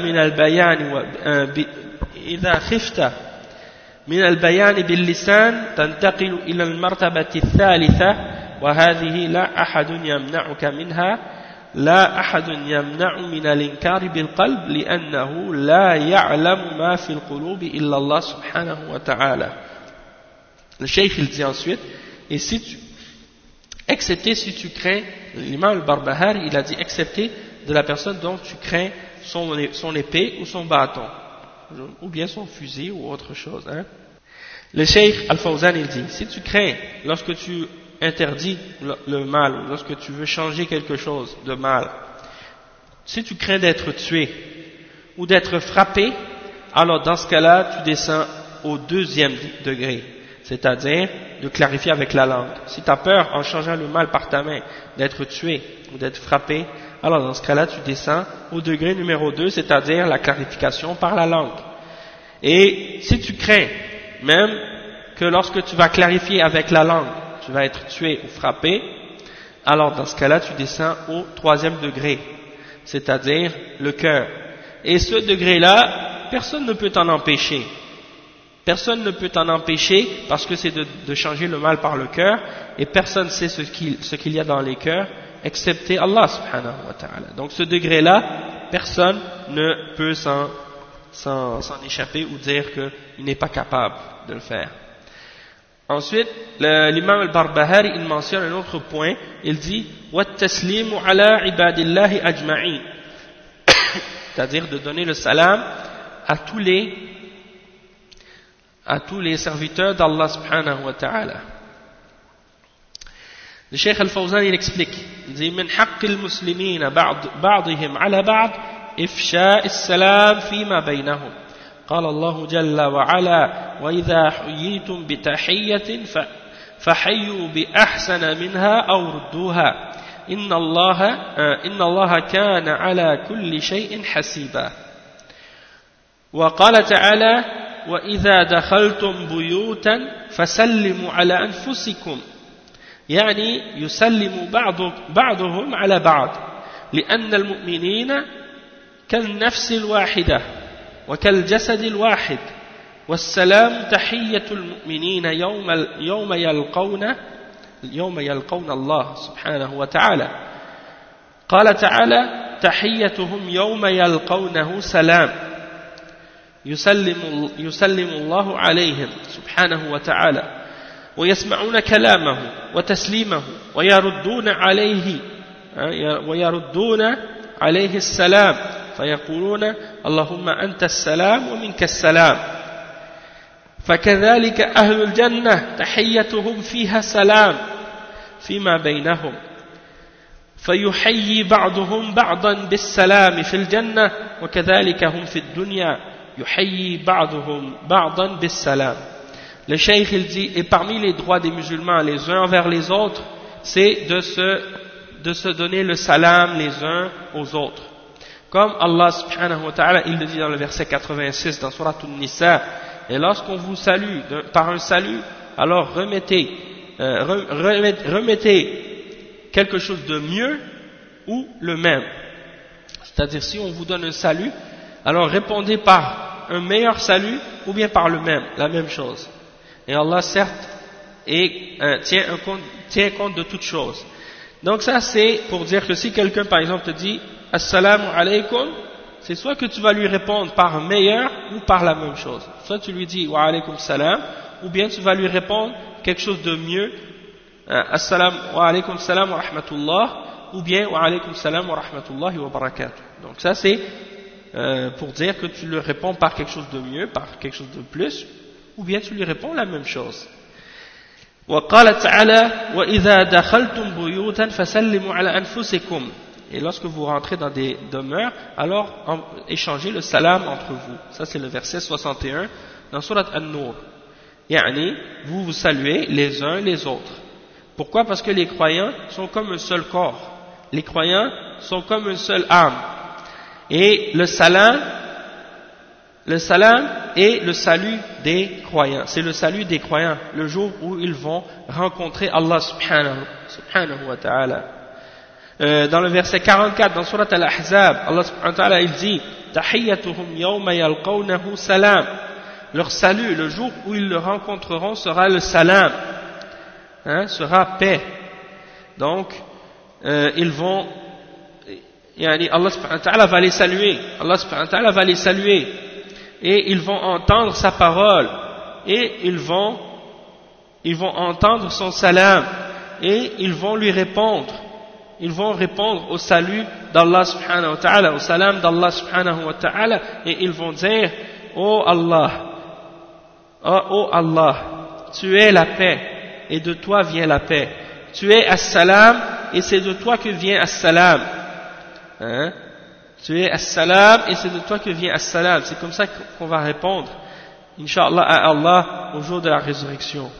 من البيان باللسان تنتقل إلى المرتبة الثالثة وهذه لا أحد يمنعك منها لا أحد يمنع من الإنكار بالقلب لأنه لا يعلم ما في القلوب إلا الله سبحانه وتعالى. Le cheikh il dit ensuite, et excepté si tu crains, l'imam al-Barbahari il a dit excepté de la personne dont tu crains son épée ou son bâton, ou bien son fusil ou autre chose. Hein. Le cheikh al-Fawzan il dit, si tu crains lorsque tu interdis le mal, ou lorsque tu veux changer quelque chose de mal, si tu crains d'être tué ou d'être frappé, alors dans ce cas-là, tu descends au deuxième degré, c'est-à-dire de clarifier avec la langue. Si tu as peur, en changeant le mal par ta main, d'être tué ou d'être frappé, alors dans ce cas-là, tu descends au degré numéro 2, c'est-à-dire la clarification par la langue. Et si tu crains même que lorsque tu vas clarifier avec la langue, tu vas être tué ou frappé, alors dans ce cas-là, tu descends au troisième degré, c'est-à-dire le cœur. Et ce degré-là, personne ne peut t'en empêcher. Personne ne peut t'en empêcher parce que c'est de changer le mal par le cœur, et personne ne sait ce qu'il y a dans les cœurs, excepté Allah subhanahu wa ta'ala. Donc ce degré-là, personne ne peut s'en échapper ou dire qu'il n'est pas capable de le faire. Ensuite, l'imam al-Barbahari, il mentionne un autre point, il dit « وَالتَّسْلِيمُ عَلَىٰ عِبَادِ اللَّهِ أَجْمَعِينَ » c'est-à-dire de donner le salam à tous les serviteurs d'Allah subhanahu wa ta'ala. Le Cheikh Al-Fawzan, il explique, il dit « مِنْ حَقِّ الْمُسْلِمِينَ بَعْضِهِمْ عَلَى بَعْضٍ إِفْشَاءِ السَّلَامِ فِيمَا بَيْنَهُمْ قال الله جل وعلا وإذا حييتم بتحية فحيوا بأحسن منها أو ردوها إن الله كان على كل شيء حسيبا وقال تعالى وإذا دخلتم بيوتا فسلموا على أنفسكم يعني يسلم بعضهم على بعض لأن المؤمنين كالنفس الواحدة وكالجسد الواحد والسلام تحية المؤمنين يوم يلقون الله سبحانه وتعالى قال تعالى تحيتهم يوم يلقونه سلام يسلم الله عليهم سبحانه وتعالى ويسمعون كلامه وتسليمه ويردون عليه السلام فيقولون اللهم أنت السلام ومنك السلام فكذلك أهل الجنة تحيتهم فيها سلام فيما بينهم فيحيي بعضهم بعضا بالسلام في الجنة وكذلك هم في الدنيا يحيي بعضهم بعضا بالسلام. Le cheikh il dit, et parmi les droits des musulmans les uns envers les autres, c'est de se donner le salam les uns aux autres. Comme Allah subhanahu wa ta'ala, il le dit dans le verset 86 dans Surat An-Nisa, et lorsqu'on vous salue par un salut, alors remettez quelque chose de mieux ou le même. C'est-à-dire si on vous donne un salut, alors répondez par un meilleur salut ou bien par le même, la même chose. Et Allah certes tient compte de toutes choses. Donc ça c'est pour dire que si quelqu'un par exemple te dit Assalamu alaykum, c'est soit que tu vas lui répondre par meilleur ou par la même chose. Soit tu lui dis wa alaykum salam, ou bien tu vas lui répondre quelque chose de mieux, Assalamu alaykum salam wa rahmatullah, ou bien wa alaykum salam wa rahmatullahi wa barakatuh. Donc ça c'est pour dire que tu lui réponds par quelque chose de mieux, par quelque chose de plus, ou bien tu lui réponds la même chose. وقال تعالى وإذا دخلتم بيوتا فسلموا على أنفسكم. Et lorsque vous rentrez dans des demeures, alors échangez le salam entre vous. Ça c'est le verset 61 dans Surat An-Nur. Yani, vous vous saluez les uns les autres. Pourquoi? Parce que les croyants sont comme un seul corps. Les croyants sont comme une seule âme. Et le salam est le salut des croyants. C'est le salut des croyants, le jour où ils vont rencontrer Allah subhanahu wa ta'ala. Dans le verset 44 dans Surat Al-Ahzab, Allah subhanahu wa ta'ala il dit Tahiyyatuhum yawma yalqawnahu salam. Leur salut, le jour où ils le rencontreront, sera le salam, sera paix. Donc, ils vont, Allah subhanahu wa ta'ala va les saluer. Allah subhanahu wa ta'ala va les saluer. Et ils vont entendre sa parole. Et ils vont entendre son salam. Et ils vont lui répondre. Ils vont répondre au salut d'Allah subhanahu wa ta'ala, au salam d'Allah subhanahu wa ta'ala, et ils vont dire, oh Allah, tu es la paix, et de toi vient la paix. tu es as-salam et c'est de toi que vient as-salam. Hein? Tu es as-salam et c'est de toi que vient as-salam. C'est comme ça qu'on va répondre, Inch'Allah, à Allah au jour de la résurrection.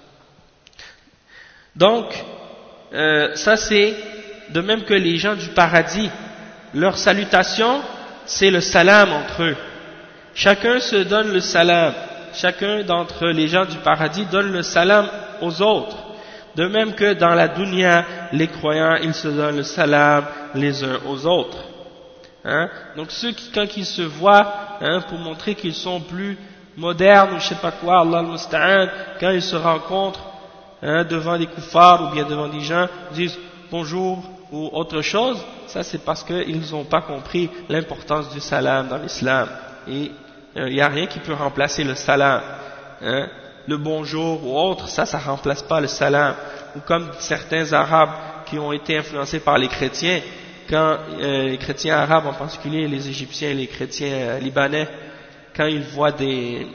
Donc, ça c'est de même que les gens du paradis, leur salutation, c'est le salam entre eux. Chacun se donne le salam. Chacun d'entre les gens du paradis donne le salam aux autres. De même que dans la dunya, les croyants, ils se donnent le salam les uns aux autres. Hein? Donc ceux qui, quand ils se voient, hein, pour montrer qu'ils sont plus modernes ou je sais pas quoi, Allah al-Musta'an, quand ils se rencontrent, hein, devant des kuffars ou bien devant des gens, ils disent bonjour ou autre chose, ça c'est parce qu'ils n'ont pas compris l'importance du salam dans l'islam. Et il n'y a rien qui peut remplacer le salam. Hein. Le bonjour ou autre, ça remplace pas le salam. Ou comme certains arabes qui ont été influencés par les chrétiens, quand les chrétiens arabes en particulier, les égyptiens et les chrétiens libanais, quand ils voient des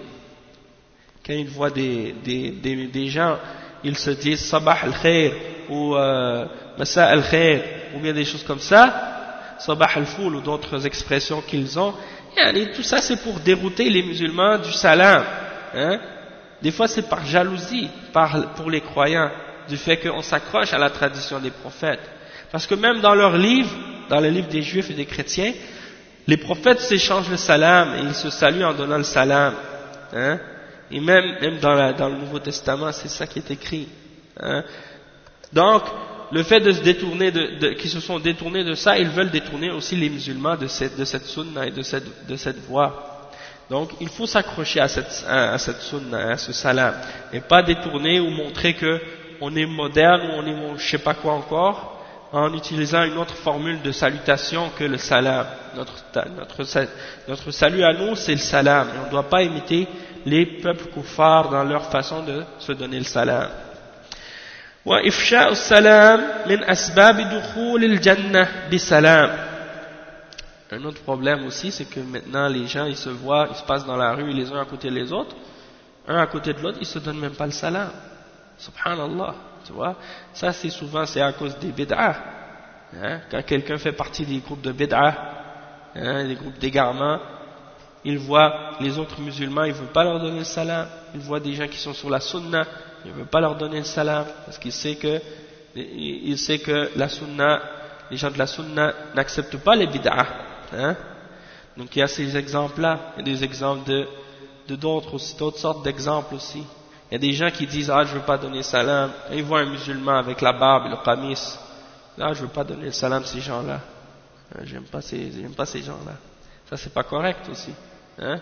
gens, ils se disent sabah al-khair ou masa al-khair ou bien des choses comme ça, sabah al-foul ou d'autres expressions qu'ils ont. Et tout ça c'est pour dérouter les musulmans du salam. Hein? Des fois c'est par jalousie pour les croyants du fait qu'on s'accroche à la tradition des prophètes. Parce que même dans leurs livres, dans les livres des juifs et des chrétiens, les prophètes s'échangent le salam et ils se saluent en donnant le salam. Hein? Et même dans le Nouveau Testament, c'est ça qui est écrit. Hein? Donc, le fait de se détourner qu'ils se sont détournés de ça, ils veulent détourner aussi les musulmans de cette sunna et de cette voie. Donc, il faut s'accrocher à cette sunna, à ce salam, et pas détourner ou montrer que on est moderne ou on est je sais pas quoi encore, en utilisant une autre formule de salutation que le salam. Notre salut à nous, c'est le salam. Et on ne doit pas imiter les peuples kuffars dans leur façon de se donner le salam. وإفشاء السلام من أسباب دخول الجنة بسلام. Un autre problème aussi, c'est que maintenant les gens, ils se voient, ils se passent dans la rue les uns à côté des autres, un à côté de l'autre, ils se donnent même pas le salam. Subhanallah, tu vois. Ça c'est à cause des bid'ah. Hein? Quand quelqu'un fait partie des groupes de bid'ah, hein, des groupes d'égarement, il voit les autres musulmans, il ne veut pas leur donner le salam. Il voit des gens qui sont sur la sunna, il ne veut pas leur donner le salam parce qu'il sait que la sunna, les gens de la sunna n'acceptent pas les bid'ah. Hein? Donc il y a ces exemples-là, il y a des exemples de d'autres sortes d'exemples aussi. Il y a des gens qui disent je veux pas donner le salam, et ils voient un musulman avec la barbe et le qamis, je veux pas donner le salam à ces gens-là. J'aime pas ces gens-là. Ça c'est pas correct aussi. Hein?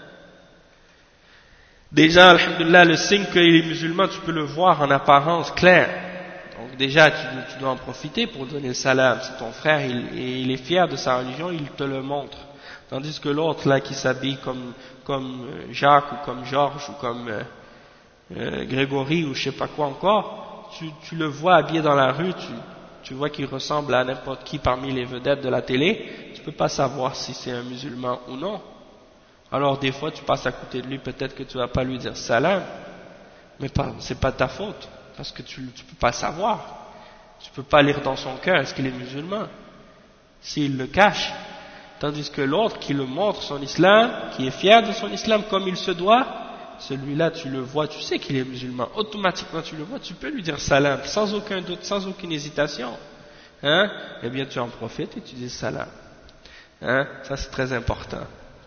Déjà, alhamdoulilah, le signe qu'il est musulman, tu peux le voir en apparence claire. Donc déjà, tu dois en profiter pour donner le salam. Si ton frère, il est fier de sa religion, il te le montre. Tandis que l'autre, là, qui s'habille comme Jacques, ou comme Georges, ou comme Grégory, ou je sais pas quoi encore, tu le vois habillé dans la rue, tu vois qu'il ressemble à n'importe qui parmi les vedettes de la télé, tu peux pas savoir si c'est un musulman ou non. Alors des fois tu passes à côté de lui, peut-être que tu vas pas lui dire salam, mais c'est pas ta faute, parce que tu peux pas savoir, tu peux pas lire dans son cœur est-ce qu'il est musulman, s'il le cache, tandis que l'autre qui le montre son islam, qui est fier de son islam comme il se doit, celui-là tu le vois, tu sais qu'il est musulman, automatiquement tu le vois, tu peux lui dire salam, sans aucun doute, sans aucune hésitation, hein? Eh bien tu en profites et tu dis salam, hein? Ça c'est très important.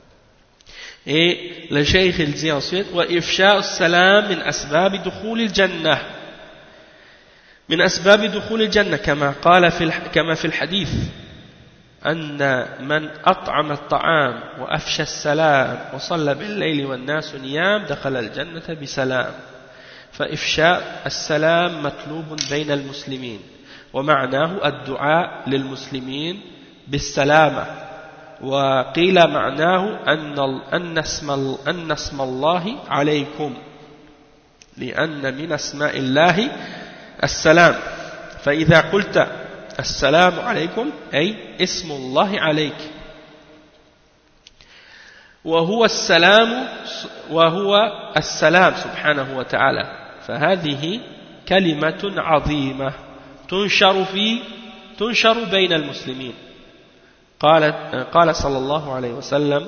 Et le cheikh il dit ensuite وإفشاء السلام من أسباب دخول الجنة من أسباب دخول الجنة كما في الحديث أن من أطعم الطعام وأفشى السلام وصلى بالليل والناس نيام دخل الجنة بسلام فإفشاء السلام مطلوب بين المسلمين ومعناه الدعاء للمسلمين بالسلامة وقيل معناه أن اسم الله عليكم لأن من اسماء الله السلام فإذا قلت السلام عليكم أي اسم الله عليك وهو السلام سبحانه وتعالى فهذه كلمة عظيمة تنشر بين المسلمين. قال صلى الله عليه وسلم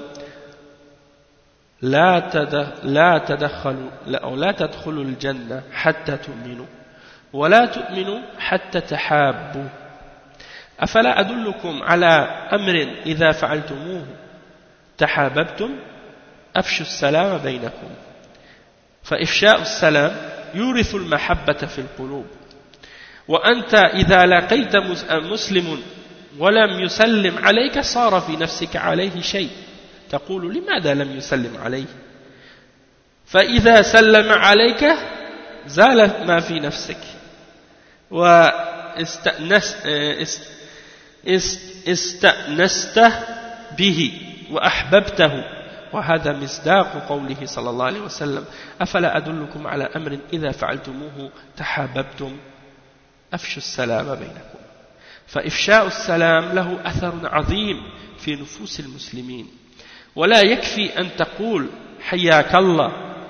لا تدخلوا الجنة حتى تؤمنوا ولا تؤمنوا حتى تحابوا أفلا أدلكم على أمر إذا فعلتموه تحاببتم أفشوا السلام بينكم فإفشاء السلام يورث المحبة في القلوب وأنت إذا لقيت مسلم ولم يسلم عليك صار في نفسك عليه شيء تقول لماذا لم يسلم عليه فإذا سلم عليك زال ما في نفسك واستأنست به وأحببته وهذا مصداق قوله صلى الله عليه وسلم أفلا أدلكم على أمر إذا فعلتموه تحاببتم أفشوا السلام بينكم فإفشاء السلام له أثر عظيم في نفوس المسلمين ولا يكفي أن تقول حياك الله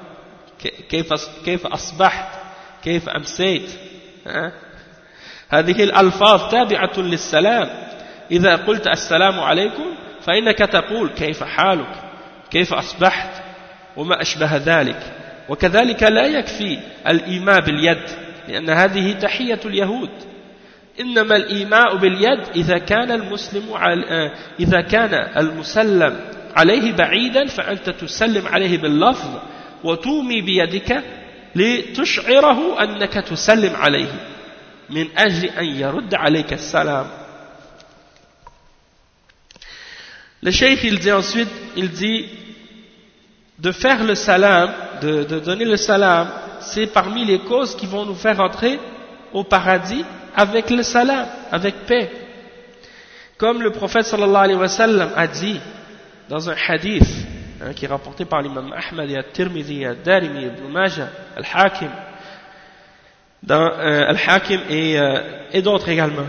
كيف أصبحت كيف أمسيت هذه الألفاظ تابعة للسلام إذا قلت السلام عليكم فإنك تقول كيف حالك كيف أصبحت وما أشبه ذلك وكذلك لا يكفي الإيماء باليد لأن هذه تحية اليهود إنما الإيماء باليد إذا كان المسلم عليه بعيدا فأنت تسلم عليه باللفظ وتومي بيدك لتشعره أنك تسلم عليه من أجل أن يرد عليك السلام. Le cheikh il dit ensuite, il dit de faire le salam, de donner le salam, c'est parmi les causes qui vont nous faire entrer au paradis avec le salam, avec paix. Comme le prophète sallallahu alayhi wa sallam a dit dans un hadith qui est rapporté par l'imam Ahmad et At-Tirmidhi, Ad-Darimi, Ibn Majah, Al-Hakim, Al-Hakim et d'autres également.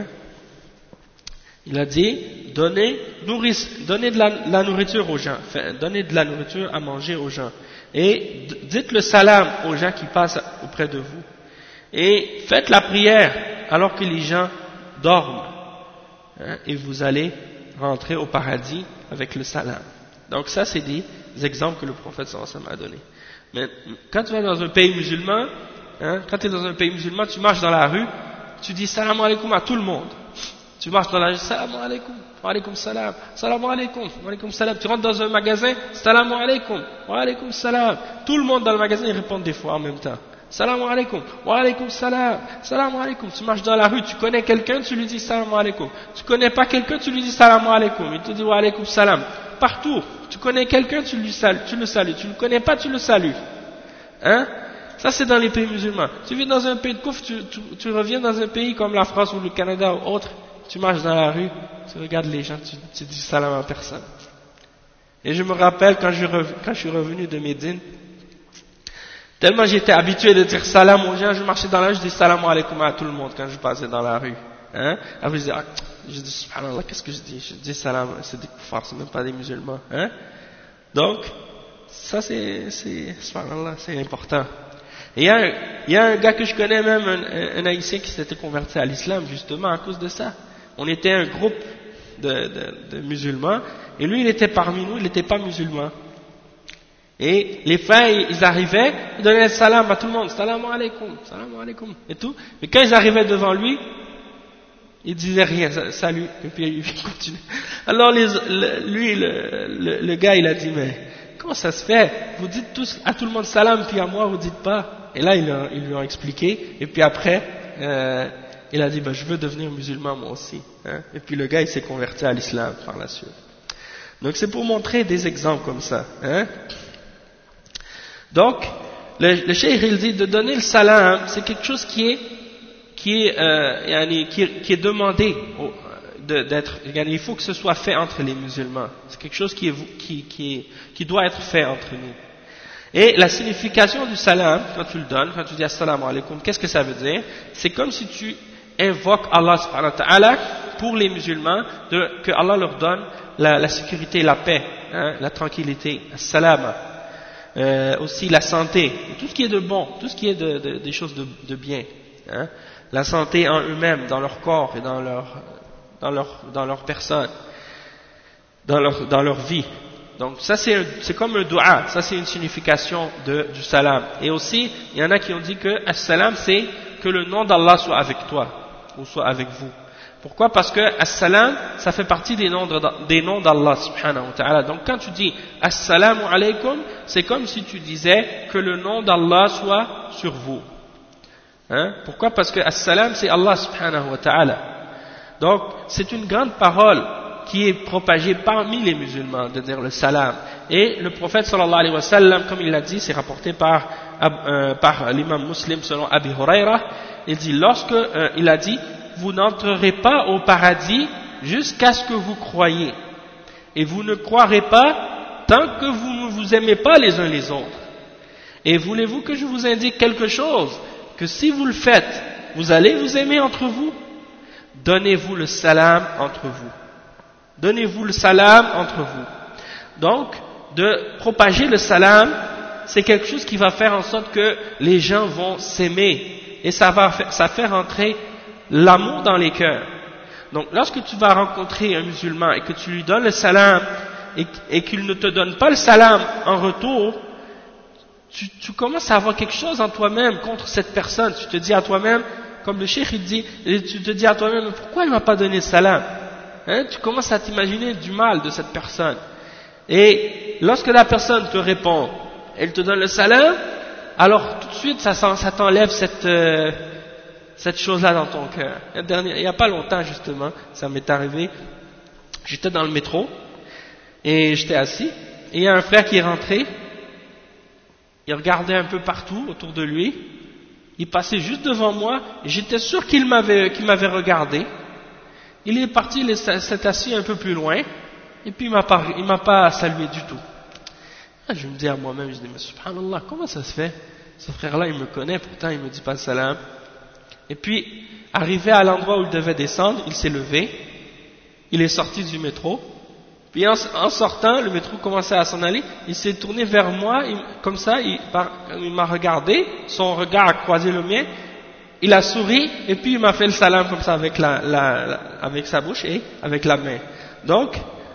Il a dit donnez de la nourriture aux gens, donnez de la nourriture à manger aux gens et dites le salam aux gens qui passent auprès de vous et faites la prière alors que les gens dorment et vous allez rentrer au paradis avec le salam. Donc ça c'est des exemples que le prophète sallallahu alayhi wa sallam a donné. Mais quand tu vas dans un pays musulman, quand tu es dans un pays musulman, tu marches dans la rue, tu dis salam alaikum à tout le monde. Tu marches dans la rue, salam alaikum, wa alaikum salam, salam alaikum, wa alaikum salam. Tu rentres dans un magasin, salam alaikum, wa alaikum salam. Tout le monde dans le magasin il répond des fois en même temps. Salam alaikum, wa alaikum salam, salam alaikum. Tu marches dans la rue, tu connais quelqu'un, tu lui dis salam alaikum. Tu connais pas quelqu'un, tu lui dis salam alaikum. Il te dit wa alaikum salam. Partout, tu connais quelqu'un, tu le salues. Tu le connais pas, tu le salues. Ça c'est dans les pays musulmans. Tu vis dans un pays de coufre, tu reviens dans un pays comme la France ou le Canada ou autre. Tu marches dans la rue, tu regardes les gens, tu dis salam à personne. Et je me rappelle quand je suis revenu de Médine, tellement j'étais habitué de dire salam aux gens, je marchais dans la rue, je dis salam alaikum à tout le monde quand je passais dans la rue. Après je dis subhanallah, qu'est-ce que je dis? Je dis salam, c'est des koufars, c'est même pas des musulmans. Donc, ça c'est subhanallah, c'est important. Et il y a un gars que je connais même, un haïtien qui s'était converti à l'islam justement à cause de ça. On était un groupe de musulmans et lui il était parmi nous, il n'était pas musulman. Et les frères ils arrivaient, ils donnaient le salam à tout le monde, salam alaikum et tout. Mais quand ils arrivaient devant lui, il disait rien, salut, et puis il continue. Alors le gars il a dit mais comment ça se fait? Vous dites tous à tout le monde salam puis à moi vous dites pas? Et là ils lui ont expliqué et puis après il a dit je veux devenir musulman moi aussi. Et puis le gars il s'est converti à l'islam par la suite. Donc c'est pour montrer des exemples comme ça. Donc le cheikh il dit de donner le salam c'est quelque chose qui est demandé d'être, il faut que ce soit fait entre les musulmans. C'est quelque chose qui doit être fait entre nous. Et la signification du salam, quand tu le donnes, quand tu dis assalamu alaikum, qu'est-ce que ça veut dire? C'est comme si tu invoques Allah subhanahu wa ta'ala pour les musulmans, que Allah leur donne la sécurité, la paix, la tranquillité, salam, aussi la santé, tout ce qui est de bon, tout ce qui est des choses de bien. hein, la santé en eux-mêmes, dans leur corps et dans leur personne, dans leur vie. Donc ça c'est comme un dua, ça c'est une signification du salam. Et aussi, il y en a qui ont dit que as-salam c'est que le nom d'Allah soit avec toi, ou soit avec vous. Pourquoi? Parce que as-salam, ça fait partie des noms d'Allah subhanahu wa ta'ala. Donc quand tu dis assalamu alaykum, c'est comme si tu disais que le nom d'Allah soit sur vous. Hein? Pourquoi? Parce que as-salam c'est Allah subhanahu wa ta'ala. Donc c'est une grande parole qui est propagée parmi les musulmans, de dire le salam. Et le prophète sallallahu alayhi wa sallam, comme il l'a dit, c'est rapporté par l'imam Muslim selon Abi Huraira, il dit, il a dit, vous n'entrerez pas au paradis jusqu'à ce que vous croyiez. Et vous ne croirez pas tant que vous ne vous aimez pas les uns les autres. Et voulez-vous que je vous indique quelque chose, que si vous le faites, vous allez vous aimer entre vous? Donnez-vous le salam entre vous. Donnez-vous le salam entre vous. Donc, de propager le salam, c'est quelque chose qui va faire en sorte que les gens vont s'aimer. Et ça fait rentrer l'amour dans les cœurs. Donc, lorsque tu vas rencontrer un musulman et que tu lui donnes le salam et qu'il ne te donne pas le salam en retour, tu commences à avoir quelque chose en toi-même contre cette personne. Tu te dis à toi-même, comme le cheikh il dit, tu te dis à toi-même, pourquoi il ne m'a pas donné le salam? Hein, tu commences à t'imaginer du mal de cette personne. Et lorsque la personne te répond, elle te donne le salam, alors tout de suite ça t'enlève cette chose-là dans ton cœur. Il n'y a pas longtemps justement, ça m'est arrivé, j'étais dans le métro et j'étais assis et il y a un frère qui est rentré, il regardait un peu partout autour de lui, il passait juste devant moi, et j'étais sûr qu'il m'avait regardé. Il est parti, il s'est assis un peu plus loin, et puis il m'a pas salué du tout. Je me dis à moi-même, je dis, mais subhanallah, comment ça se fait? Ce frère-là, il me connaît, pourtant il me dit pas le salam. Et puis, arrivé à l'endroit où il devait descendre, il s'est levé, il est sorti du métro, puis en sortant, le métro commençait à s'en aller, il s'est tourné vers moi, comme ça, il m'a regardé, son regard a croisé le mien, il a souri, et puis il m'a fait le salam comme ça avec avec sa bouche et avec la main. Donc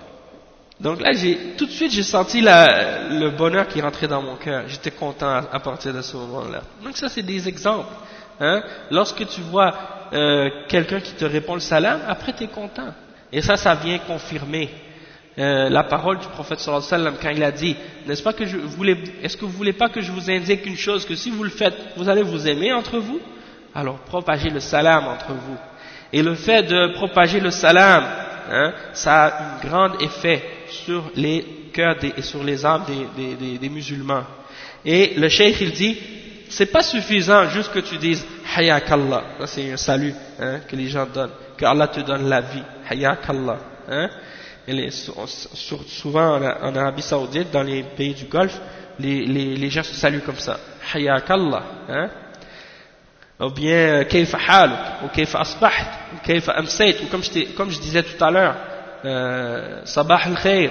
là, tout de suite, j'ai senti le bonheur qui rentrait dans mon cœur. J'étais content à partir de ce moment-là. Donc ça, c'est des exemples. Hein? Lorsque tu vois quelqu'un qui te répond le salam, après tu es content. Et ça vient confirmer la parole du prophète sallallahu alayhi wa sallam quand il a dit, n'est-ce pas que est-ce que vous voulez pas que je vous indique une chose, que si vous le faites, vous allez vous aimer entre vous? Alors propagez le salam entre vous. Et le fait de propager le salam, hein, ça a un grand effet sur les cœurs et sur les âmes des musulmans. Et le cheikh il dit, c'est pas suffisant juste que tu dises Hayakallah, ça c'est un salut, hein, que les gens donnent, que Allah te donne la vie, Hayakallah, hein. Et souvent en Arabie Saoudite, dans les pays du Golfe, les gens se saluent comme ça, Hayakallah, hein. Ou bien Kayfa haluk, ou Kayfa asbaht, ou Kayfa amsayt, ou comme je disais tout à l'heure, Sabah al-Khair,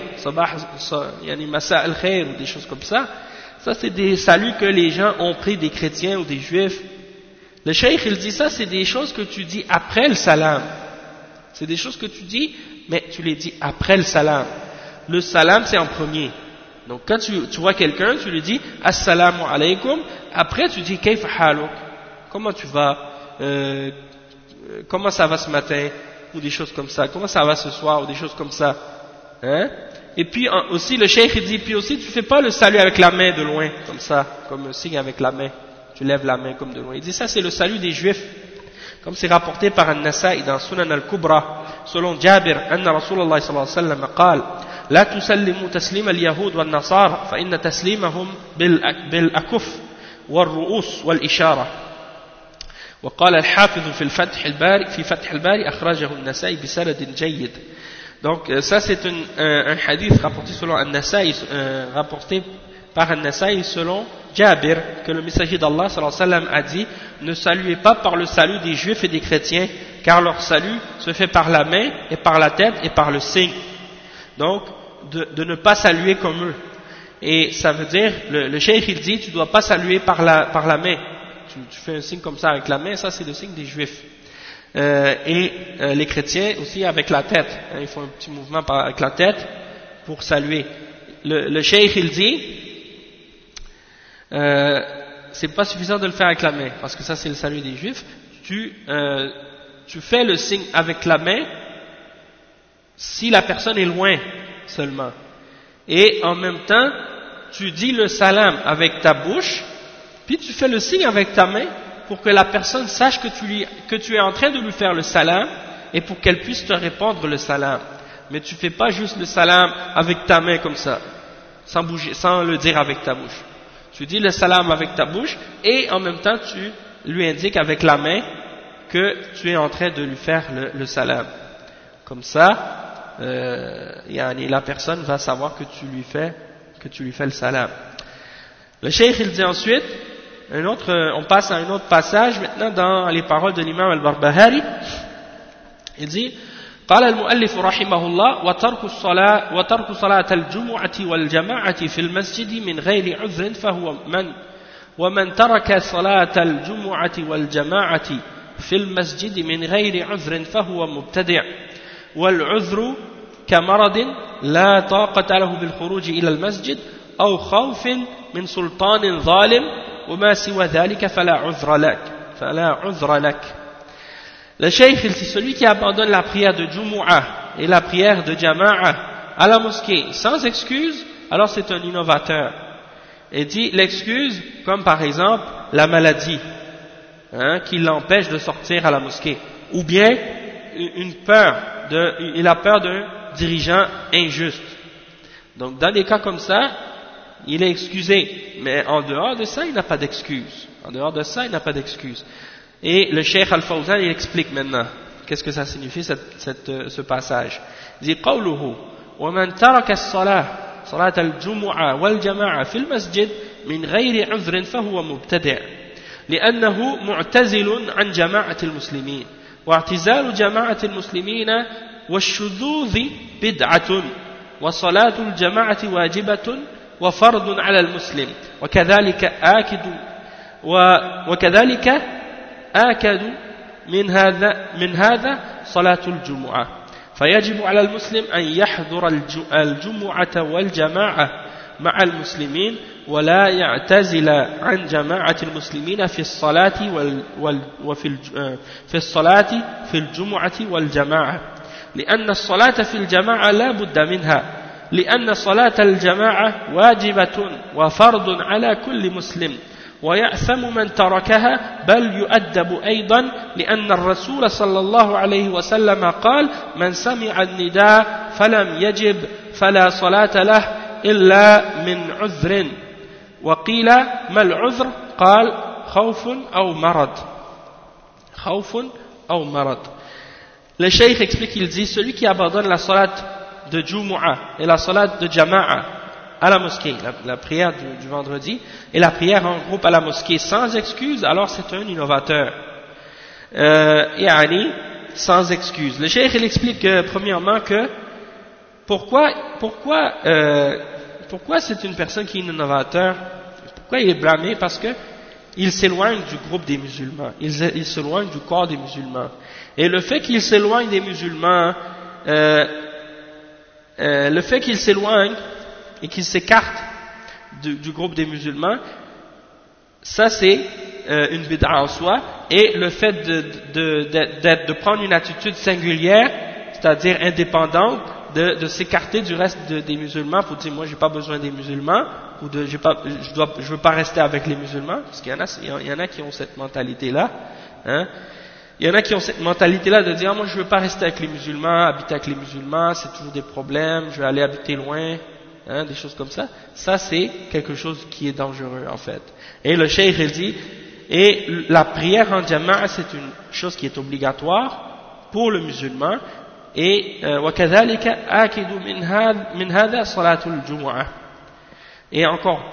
yani Masa al-Khair, ou des choses comme ça. Ça c'est des saluts que les gens ont pris des chrétiens ou des juifs. Le cheikh il dit ça, c'est des choses que tu dis après le salam. C'est des choses que tu dis, mais tu les dis après le salam. Le salam c'est en premier. Donc quand tu vois quelqu'un, tu lui dis assalamu alaykum, après tu dis kayfa haluk, comment tu vas, comment ça va ce matin, ou des choses comme ça, comment ça va ce soir, ou des choses comme ça, hein. Et puis aussi le cheikh il dit, puis aussi tu fais pas le salut avec la main de loin, comme ça, comme un signe avec la main, tu lèves la main comme de loin. Il dit ça c'est le salut des juifs, comme c'est rapporté par An-Nasa'i dans Sunan al-Kubra, selon Jabir, anna Rasulullah sallallahu alayhi wa sallam قال لا تسلموا تسليم اليهود والنصارى فإن تسليمهم بالأكف والرؤوس والإشارة. وقال الحافظ في فتح الباري أخرجه النسائي بسند جيد. Donc ça c'est un hadith rapporté selon An-Nasa'i, rapporté par An-Nasa'i selon Jabir, que le messager d'Allah sallallahu alayhi wa sallam a dit, ne saluez pas par le salut des juifs et des chrétiens, car leur salut se fait par la main et par la tête et par le signe. Donc de ne pas saluer comme eux. Et ça veut dire, le cheikh il dit, tu ne dois pas saluer par la main, tu fais un signe comme ça avec la main, ça c'est le signe des juifs. Les chrétiens aussi avec la tête, hein, ils font un petit mouvement avec la tête pour saluer. Le cheikh il dit, c'est pas suffisant de le faire avec la main, parce que ça c'est le salut des juifs. Tu fais le signe avec la main si la personne est loin seulement. Et en même temps, tu dis le salam avec ta bouche, puis tu fais le signe avec ta main pour que la personne sache que tu es en train de lui faire le salam et pour qu'elle puisse te répondre le salam. Mais tu fais pas juste le salam avec ta main comme ça, sans bouger, sans le dire avec ta bouche. Tu dis le salam avec ta bouche et en même temps tu lui indiques avec la main que tu es en train de lui faire le salam. Comme ça, la personne va savoir que tu lui fais le salam. Le cheikh il dit ensuite, on passe à un autre passage maintenant dans les paroles de l'imam al-Barbahari. Il dit قال المؤلف رحمه الله وترك صلاة الجمعة والجماعة في المسجد من غير عذر فهو ومن ترك صلاة الجمعة والجماعة في المسجد من غير عذر فهو مبتدع والعذر كمرض لا طاقة له بالخروج إلى المسجد أو خوف من سلطان ظالم وما سوى ذلك فلا عذر لك. Le cheikh, c'est celui qui abandonne la prière de Jumu'ah et la prière de Jama'a à la mosquée sans excuse, alors c'est un innovateur. Et dit l'excuse, comme par exemple la maladie, qui l'empêche de sortir à la mosquée, ou bien il a peur d'un dirigeant injuste. Donc dans des cas comme ça, il est excusé, mais en dehors de ça, il n'a pas d'excuse. Et le Cheikh Al-Fawzan, il explique maintenant qu'est-ce que ça signifie ce passage. Il dit قوله ومن ترك الصلاة صلاة الجمعة والجماعة في المسجد من غير عذر فهو مبتدع لأنه معتزل عن جماعة المسلمين واعتزال جماعة المسلمين والشذوذ بدعة وصلاة الجماعة واجبة وفرض على المسلم وكذلك آكد من هذا صلاة الجمعة فيجب على المسلم أن يحضر الجمعة والجماعة مع المسلمين ولا يعتزل عن جماعة المسلمين في الصلاة في الجمعة والجماعة لأن الصلاة في الجماعة لا بد منها لأن صلاة الجماعة واجبة وفرض على كل مسلم ويأثم من تركها بل يؤدب أيضا لأن الرسول صلى الله عليه وسلم قال من سمع النداء فلم يجب فلا صلاة له إلا من عذر وقيل ما العذر قال خوف أو مرض. Le cheikh explique, il dit celui qui abandonne la salat de Jumu'ah et la salat de Jama'a à la mosquée, la prière du vendredi et la prière en groupe à la mosquée sans excuse, alors c'est un innovateur. Sans excuse. Le cheikh il explique premièrement que pourquoi c'est une personne qui est un innovateur, pourquoi il est blâmé, parce que il s'éloigne du groupe des musulmans, il s'éloigne du corps des musulmans. Et le fait qu'il s'éloigne des musulmans, le fait qu'il s'éloigne et qu'il s'écarte du groupe des musulmans, ça c'est une bid'a en soi, et le fait de prendre une attitude singulière, c'est-à-dire indépendante, de s'écarter du reste des musulmans pour dire moi j'ai pas besoin des musulmans, ou je veux pas rester avec les musulmans, parce qu'il y en a qui ont cette mentalité-là, il y en a qui ont cette mentalité-là de dire moi je veux pas rester avec les musulmans, habiter avec les musulmans, c'est toujours des problèmes, je vais aller habiter loin, des choses comme ça. Ça c'est quelque chose qui est dangereux en fait. Et le cheikh il dit, et la prière en jama'a c'est une chose qui est obligatoire pour le musulman, et وكذلك آكد من هذا صلاة الجمعة. Et encore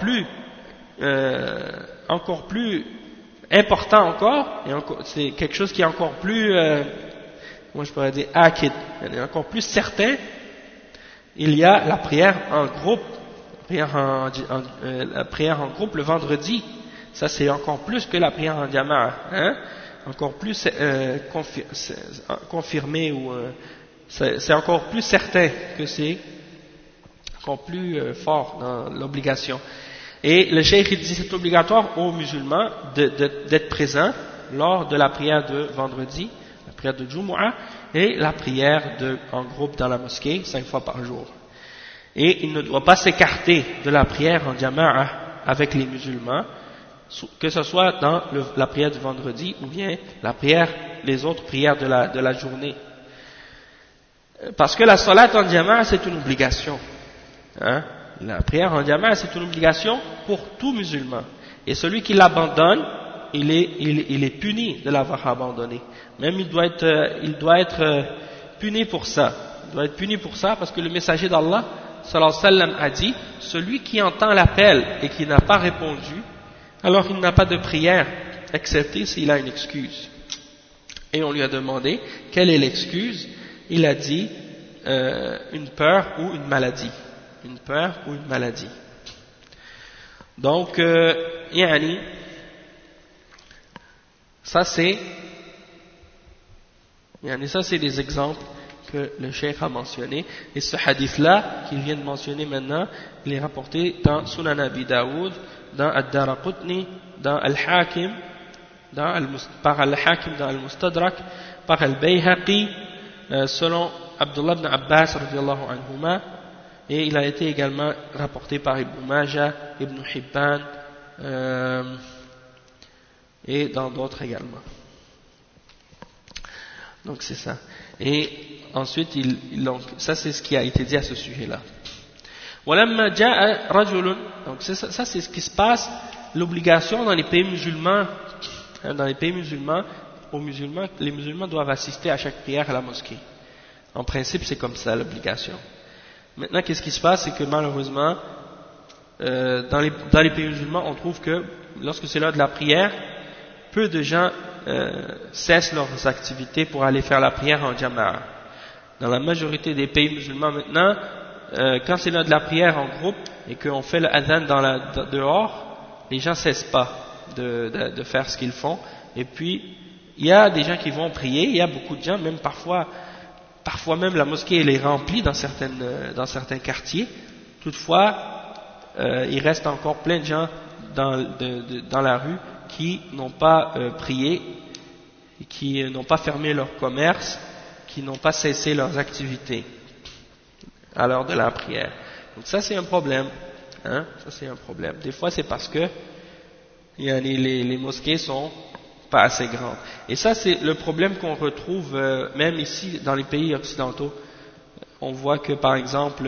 plus important encore, c'est quelque chose qui est encore plus, moi je pourrais dire akid, encore plus certain, il y a la prière en groupe, la prière en groupe le vendredi, ça c'est encore plus que la prière en jama'a, hein, encore plus confirmé, ou c'est encore plus certain que c'est encore plus fort dans l'obligation. Et le cheikh il dit c'est obligatoire aux musulmans d'être présents lors de la prière de vendredi, la prière de Jumu'ah, et la prière en groupe dans la mosquée 5 fois par jour. Et il ne doit pas s'écarter de la prière en jama'a avec les musulmans, que ce soit dans la prière du vendredi ou bien les autres prières de la journée. Parce que la salat en jama'a c'est une obligation. Hein? La prière en jama'a c'est une obligation pour tout musulman. Et celui qui l'abandonne, il est puni de l'avoir abandonné. Même il doit être puni pour ça. Il doit être puni pour ça parce que le messager d'Allah sallallahu alayhi wa sallam a dit, celui qui entend l'appel et qui n'a pas répondu, alors il n'a pas de prière, excepté s'il a une excuse. Et on lui a demandé quelle est l'excuse. Il a dit une peur ou une maladie. Une peur ou une maladie. Donc, ça c'est des exemples que le cheikh a mentionné. Et ce hadith-là, qu'il vient de mentionner maintenant, il est rapporté dans Sunan Abi Daoud, dans Ad-Daraqutni, dans Al-Hakim, par Al-Hakim dans Al-Mustadrak, par Al-Bayhaqi, selon Abdullah ibn Abbas radiyallahu anhuma, et il a été également rapporté par Ibn Majah, Ibn Hibban, et dans d'autres également. Donc c'est ça. Et ensuite, ça c'est ce qui a été dit à ce sujet-là. Donc ça c'est ce qui se passe, l'obligation dans les pays musulmans. Dans les pays musulmans, les musulmans doivent assister à chaque prière à la mosquée. En principe, c'est comme ça l'obligation. Maintenant, qu'est-ce qui se passe, c'est que malheureusement, dans les pays musulmans, on trouve que lorsque c'est l'heure de la prière, peu de gens cessent leurs activités pour aller faire la prière en jama'a. Dans la majorité des pays musulmans maintenant, quand c'est l'heure de la prière en groupe et qu'on fait le adhan dehors, les gens ne cessent pas de faire ce qu'ils font. Et puis, il y a des gens qui vont prier, il y a beaucoup de gens, même parfois même la mosquée elle est remplie dans certains quartiers. Toutefois, il reste encore plein de gens dans la rue qui n'ont pas prié, qui n'ont pas fermé leur commerce, qui n'ont pas cessé leurs activités à l'heure de la prière. Donc ça c'est un problème, hein? Ça c'est un problème. Des fois c'est parce que les mosquées sont pas assez grandes. Et ça c'est le problème qu'on retrouve même ici dans les pays occidentaux. On voit que par exemple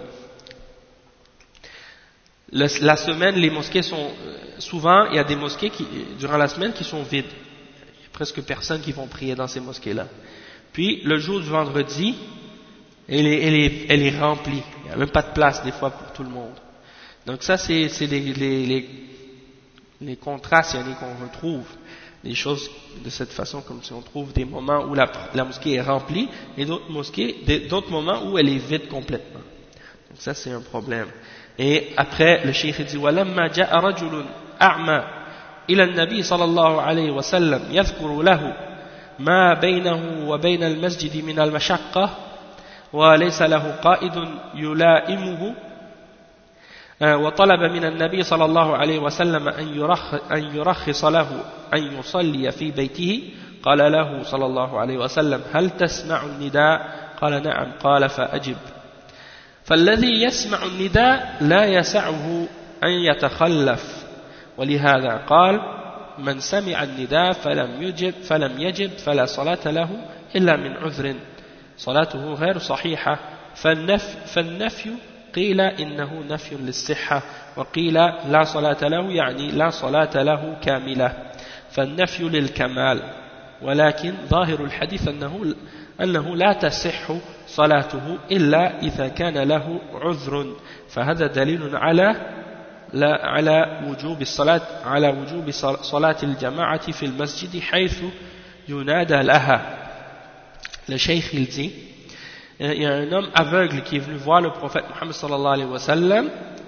la semaine, les mosquées sont souvent, il y a des mosquées durant la semaine qui sont vides. Il n'y a presque personne qui vont prier dans ces mosquées-là. Puis le jour du vendredi, elle est remplie. Il n'y a même pas de place des fois pour tout le monde. Donc ça c'est les contrastes qu'on retrouve. Des choses de cette façon, comme si on trouve des moments où la mosquée est remplie et d'autres moments où elle est vide complètement. Donc ça c'est un problème. Et après le cheikh dit وَلَمَّا جَاءَ رَجُلٌ أَعْمَى إِلَى النَّبِي صلى الله عليه وسلم يذكر له ما بينه وبين المسجد من المشقة وليس له قائد يلائمه وطلب من النبي صلى الله عليه وسلم أن يرخص له أن يصلي في بيته قال له صلى الله عليه وسلم هل تسمع النداء قال نعم قال فأجب فالذي يسمع النداء لا يسعه أن يتخلف ولهذا قال من سمع النداء فلم يجب فلا صلاة له إلا من عذر صلاته غير صحيحة فالنفي قيل إنه نفي للصحة وقيل لا صلاة له يعني لا صلاة له كاملة فالنفي للكمال ولكن ظاهر الحديث أنه لا تصح صلاته إلا إذا كان له عذر فهذا دليل على وجوب صلاة الجماعة في المسجد حيث ينادى لها. Le cheikh il dit, il y a un homme aveugle qui est venu voir le prophète Muhammad sallallahu alayhi wa sallam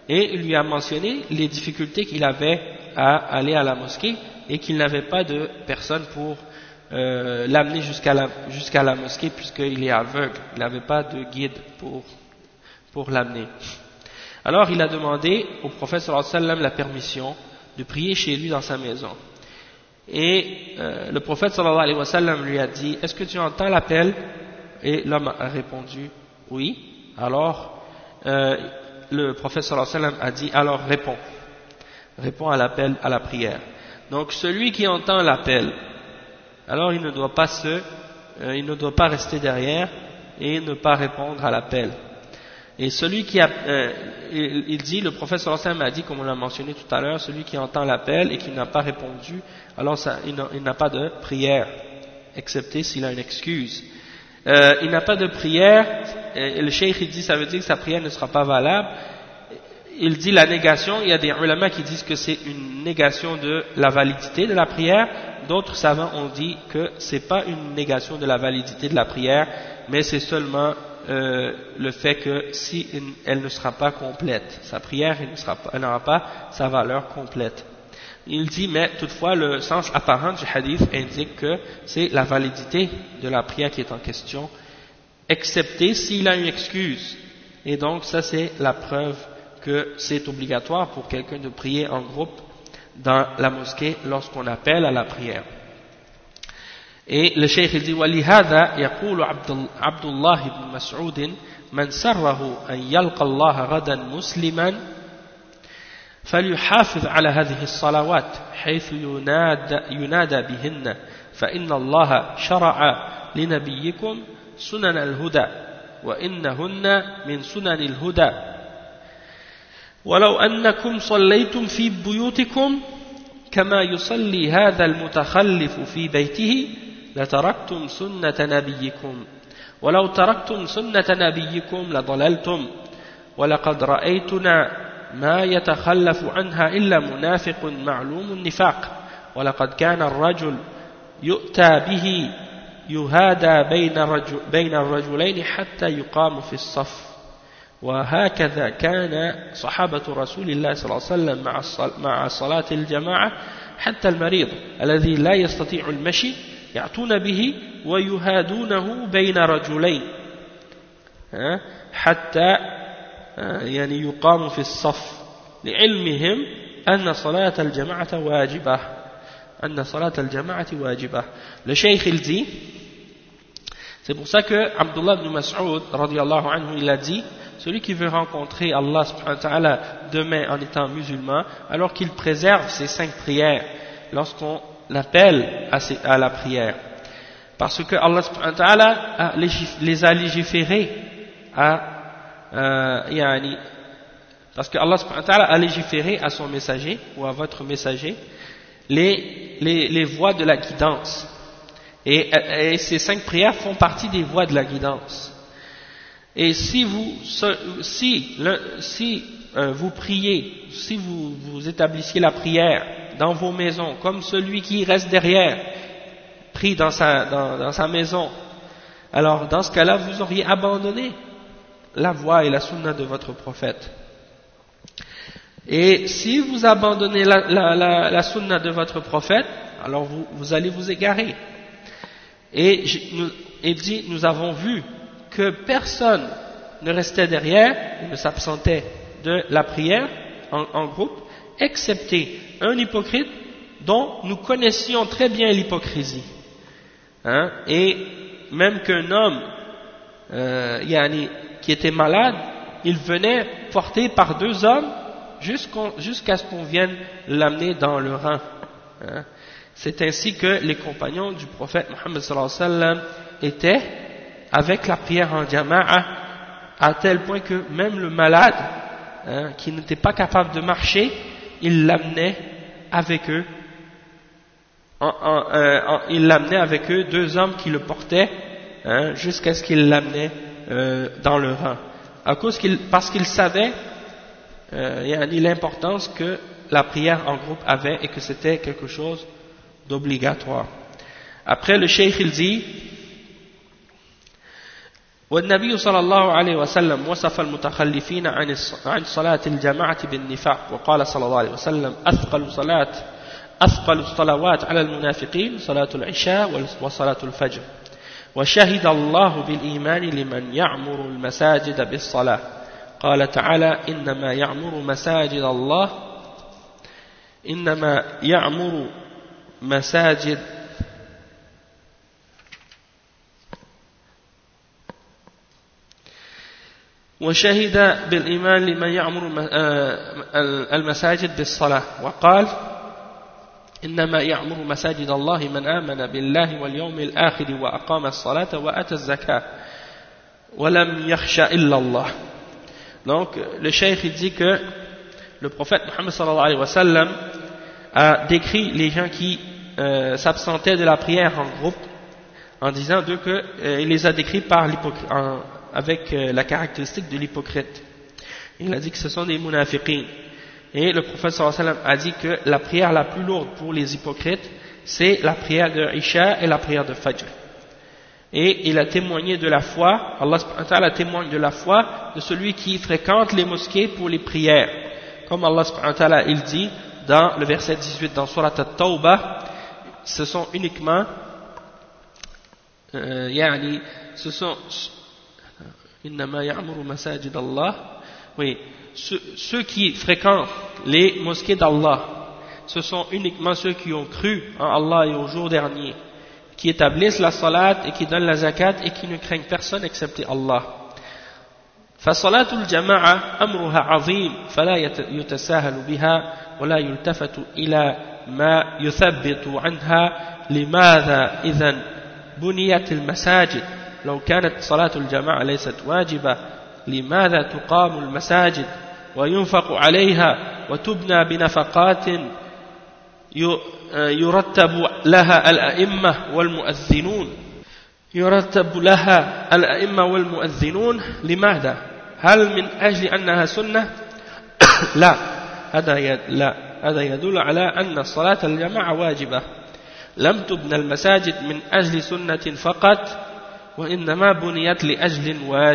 et il lui a mentionné les difficultés qu'il avait à aller à la mosquée et qu'il n'avait pas de personne pour l'amener jusqu'à la mosquée puisqu'il est aveugle, il n'avait pas de guide pour l'amener. Alors il a demandé au prophète sallallahu alayhi wa sallam la permission de prier chez lui dans sa maison. Et le prophète sallallahu alayhi wa sallam lui a dit: est-ce que tu entends l'appel? Et l'homme a répondu oui. Alors le prophète sallallahu alayhi wa sallam a dit: alors réponds à l'appel, à la prière. Donc celui qui entend l'appel, alors il ne doit pas rester derrière et ne pas répondre à l'appel. Et celui qui il dit, le prophète sallallahu alayhi wa sallam a dit, comme on l'a mentionné tout à l'heure, celui qui entend l'appel et qui n'a pas répondu, alors il n'a pas de prière, excepté s'il a une excuse. Il n'a pas de prière, et le cheikh il dit, ça veut dire que sa prière ne sera pas valable. Il dit la négation, il y a des ulama qui disent que c'est une négation de la validité de la prière, d'autres savants ont dit que c'est pas une négation de la validité de la prière, mais c'est seulement le fait que si elle ne sera pas complète, sa prière elle n'aura pas sa valeur complète. Il dit, mais toutefois le sens apparent du hadith indique que c'est la validité de la prière qui est en question, excepté s'il a une excuse. Et donc ça c'est la preuve que c'est obligatoire pour quelqu'un de prier en groupe dans la mosquée lorsqu'on appelle à la prière. Et le cheikh il dit: وَلِهَذَا يَقُولُ عبد الله بن مسعود من سره أن يلقى الله غدا مسلما فليحافظ على هذه الصلوات حيث ينادى بهن فإن الله شرع لنبيكم سنن الهدى وإنهن من سنن الهدى ولو أنكم صليتم في بيوتكم كما يصلي هذا المتخلف في بيته لتركتم سنة نبيكم ولو تركتم سنة نبيكم لضللتم ولقد رأيتنا ما يتخلف عنها إلا منافق معلوم النفاق ولقد كان الرجل يؤتى به يهادى بين الرجلين حتى يقام في الصف وهكذا كان صحابة رسول الله صلى الله عليه وسلم مع صلاة الجماعة حتى المريض الذي لا يستطيع المشي يأتون به ويهادونه بين رجلين حتى يعني يقام في الصف لعلمهم أن صلاة الجماعة واجبة. Le cheikh il dit, c'est pour ça que Abdullah ibn Mas'ud radiyallahu anhu il a dit: celui qui veut rencontrer Allah subhanahu wa ta'ala demain en étant musulman, alors qu'il préserve ses 5 prières lorsqu'on l'appelle à la prière, parce que Allah subhanahu wa ta'ala les a légiférés parce que Allah subhanahu wa ta'ala a légiféré à son messager ou à votre messager les voies de la guidance, et ces 5 prières font partie des voies de la guidance. Et si vous priez, si vous établissiez la prière dans vos maisons, comme celui qui reste derrière prie dans sa maison, alors dans ce cas-là vous auriez abandonné la voie et la sunna de votre prophète. Et si vous abandonnez la sunna de votre prophète, alors vous allez vous égarer. Et dit, nous avons vu que personne ne restait derrière, ne s'absentait de la prière en groupe, excepté un hypocrite dont nous connaissions très bien l'hypocrisie. Et même qu'un homme qui était malade, il venait porté par 2 hommes jusqu'à ce qu'on vienne l'amener dans le rang. C'est ainsi que les compagnons du prophète Muhammad sallallahu alayhi wa sallam étaient avec la prière en jama'a, à tel point que même le malade qui n'était pas capable de marcher, il l'amenait avec eux. Il l'amenait avec eux, 2 hommes qui le portaient jusqu'à ce qu'il l'amenait dans le rang, parce qu'il savait l'importance que la prière en groupe avait et que c'était quelque chose d'obligatoire. Après le cheikh il dit: والنبي صلى الله عليه وسلم وصف المتخلفين عن صلاة الجماعة بالنفاق وقال صلى الله عليه وسلم أثقل الصلوات على المنافقين صلاة العشاء وصلاة الفجر وشهد الله بالإيمان لمن يعمر المساجد بالصلاة قال تعالى إنما يعمر مساجد وشهد بالإيمان لمن يعمر المساجد بالصلاة وقال إنما يعمر مساجد الله من آمن بالله واليوم الآخر وأقام الصلاة وأتى الزكاة ولم يخش إلا الله. Donc le cheikh il dit que le prophète Mohammed sallallahu alayhi wa sallam a décrit les gens qui s'absentaient de la prière en groupe en disant d'eux que il les a décrits par avec la caractéristique de l'hypocrite. Il a dit que ce sont des munafiqins. Et le prophète sallallahu alayhi wa sallam a dit que la prière la plus lourde pour les hypocrites, c'est la prière de Isha et la prière de Fajr. Et il a témoigné de la foi, Allah subhanahu wa ta'ala témoigne de la foi de celui qui fréquente les mosquées pour les prières. Comme Allah subhanahu wa ta'ala il dit dans le verset 18 dans Surat At-Tawbah, ce sont uniquement innama ya'muru masajid Allah, oui, ceux qui fréquentent les mosquées d'Allah, ce sont uniquement ceux qui ont cru en Allah et au jour dernier, qui établissent la salat et qui donnent la zakat et qui ne craignent personne excepté Allah. فصلاة الجماعة أمرها عظيم فلا يتساهل بها ولا يلتفت إلى ما يثبت عنها. لماذا إذن بنيت المساجد؟ لو كانت صلاة الجماعة ليست واجبة لماذا تقام المساجد وينفق عليها وتبنى بنفقات يرتب لها الأئمة والمؤذنون لماذا؟ هل من أجل أنها سنة؟ لا، هذا يدل على أن صلاة الجماعة واجبة. لم تبنى المساجد من أجل سنة فقط وإنما بنيت لأجل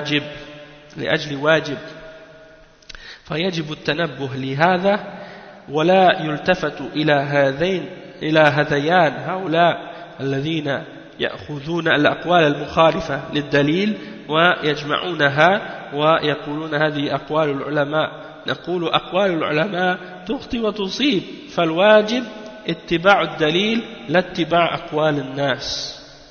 واجب فيجب التنبه لهذا ولا يلتفت إلى هذيان هؤلاء الذين يأخذون الأقوال المخالفة للدليل ويجمعونها ويقولون هذه أقوال العلماء. نقول أقوال العلماء تخطئ وتصيب فالواجب اتباع الدليل لا اتباع أقوال الناس.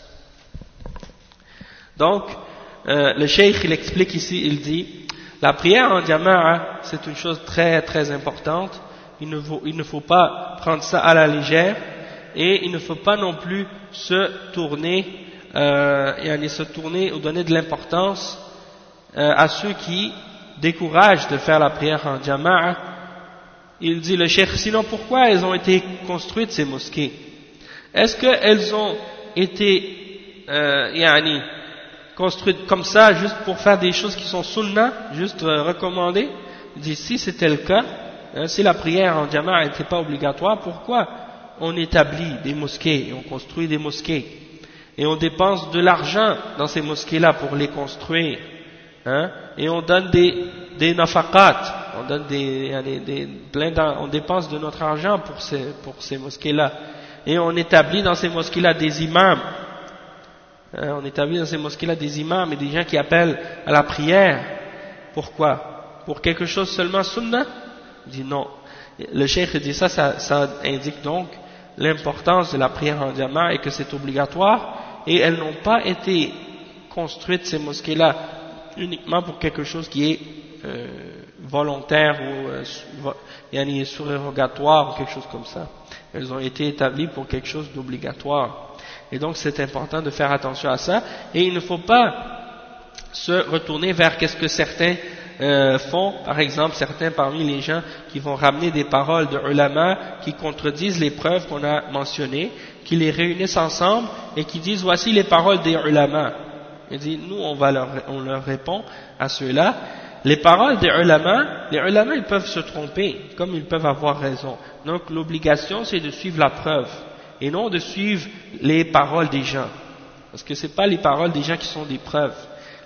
Donc le cheikh il explique ici, il dit la prière en jama'a c'est une chose très très importante, il ne faut pas prendre ça à la légère et il ne faut pas non plus se tourner ou donner de l'importance à ceux qui découragent de faire la prière en jama'a. Il dit le cheikh, sinon pourquoi elles ont été construites ces mosquées? Est-ce qu'elles ont été construites comme ça juste pour faire des choses qui sont sunnah, juste recommandées? Il dit si c'était le cas, si la prière en jama'a n'était pas obligatoire, pourquoi on établit des mosquées et on construit des mosquées et on dépense de l'argent dans ces mosquées-là pour les construire, et on donne des nafaqat, on donne on dépense de notre argent pour ces mosquées-là et on établit dans ces mosquées-là des imams. On établit dans ces mosquées-là des imams et des gens qui appellent à la prière. Pourquoi? Pour quelque chose seulement sunnah? Il dit non. Le cheikh dit ça indique donc l'importance de la prière en jama'a et que c'est obligatoire, et elles n'ont pas été construites ces mosquées-là uniquement pour quelque chose qui est volontaire ou surérogatoire ou quelque chose comme ça. Elles ont été établies pour quelque chose d'obligatoire. Et donc c'est important de faire attention à ça, et il ne faut pas se retourner vers qu'est-ce que certains font. Par exemple, certains parmi les gens qui vont ramener des paroles de ulama qui contredisent les preuves qu'on a mentionnées, qui les réunissent ensemble et qui disent voici les paroles des ulama. Il dit nous on leur répond à ceux-là, les paroles des ulama, les ulama ils peuvent se tromper comme ils peuvent avoir raison. Donc l'obligation c'est de suivre la preuve et non de suivre les paroles des gens, parce que c'est pas les paroles des gens qui sont des preuves.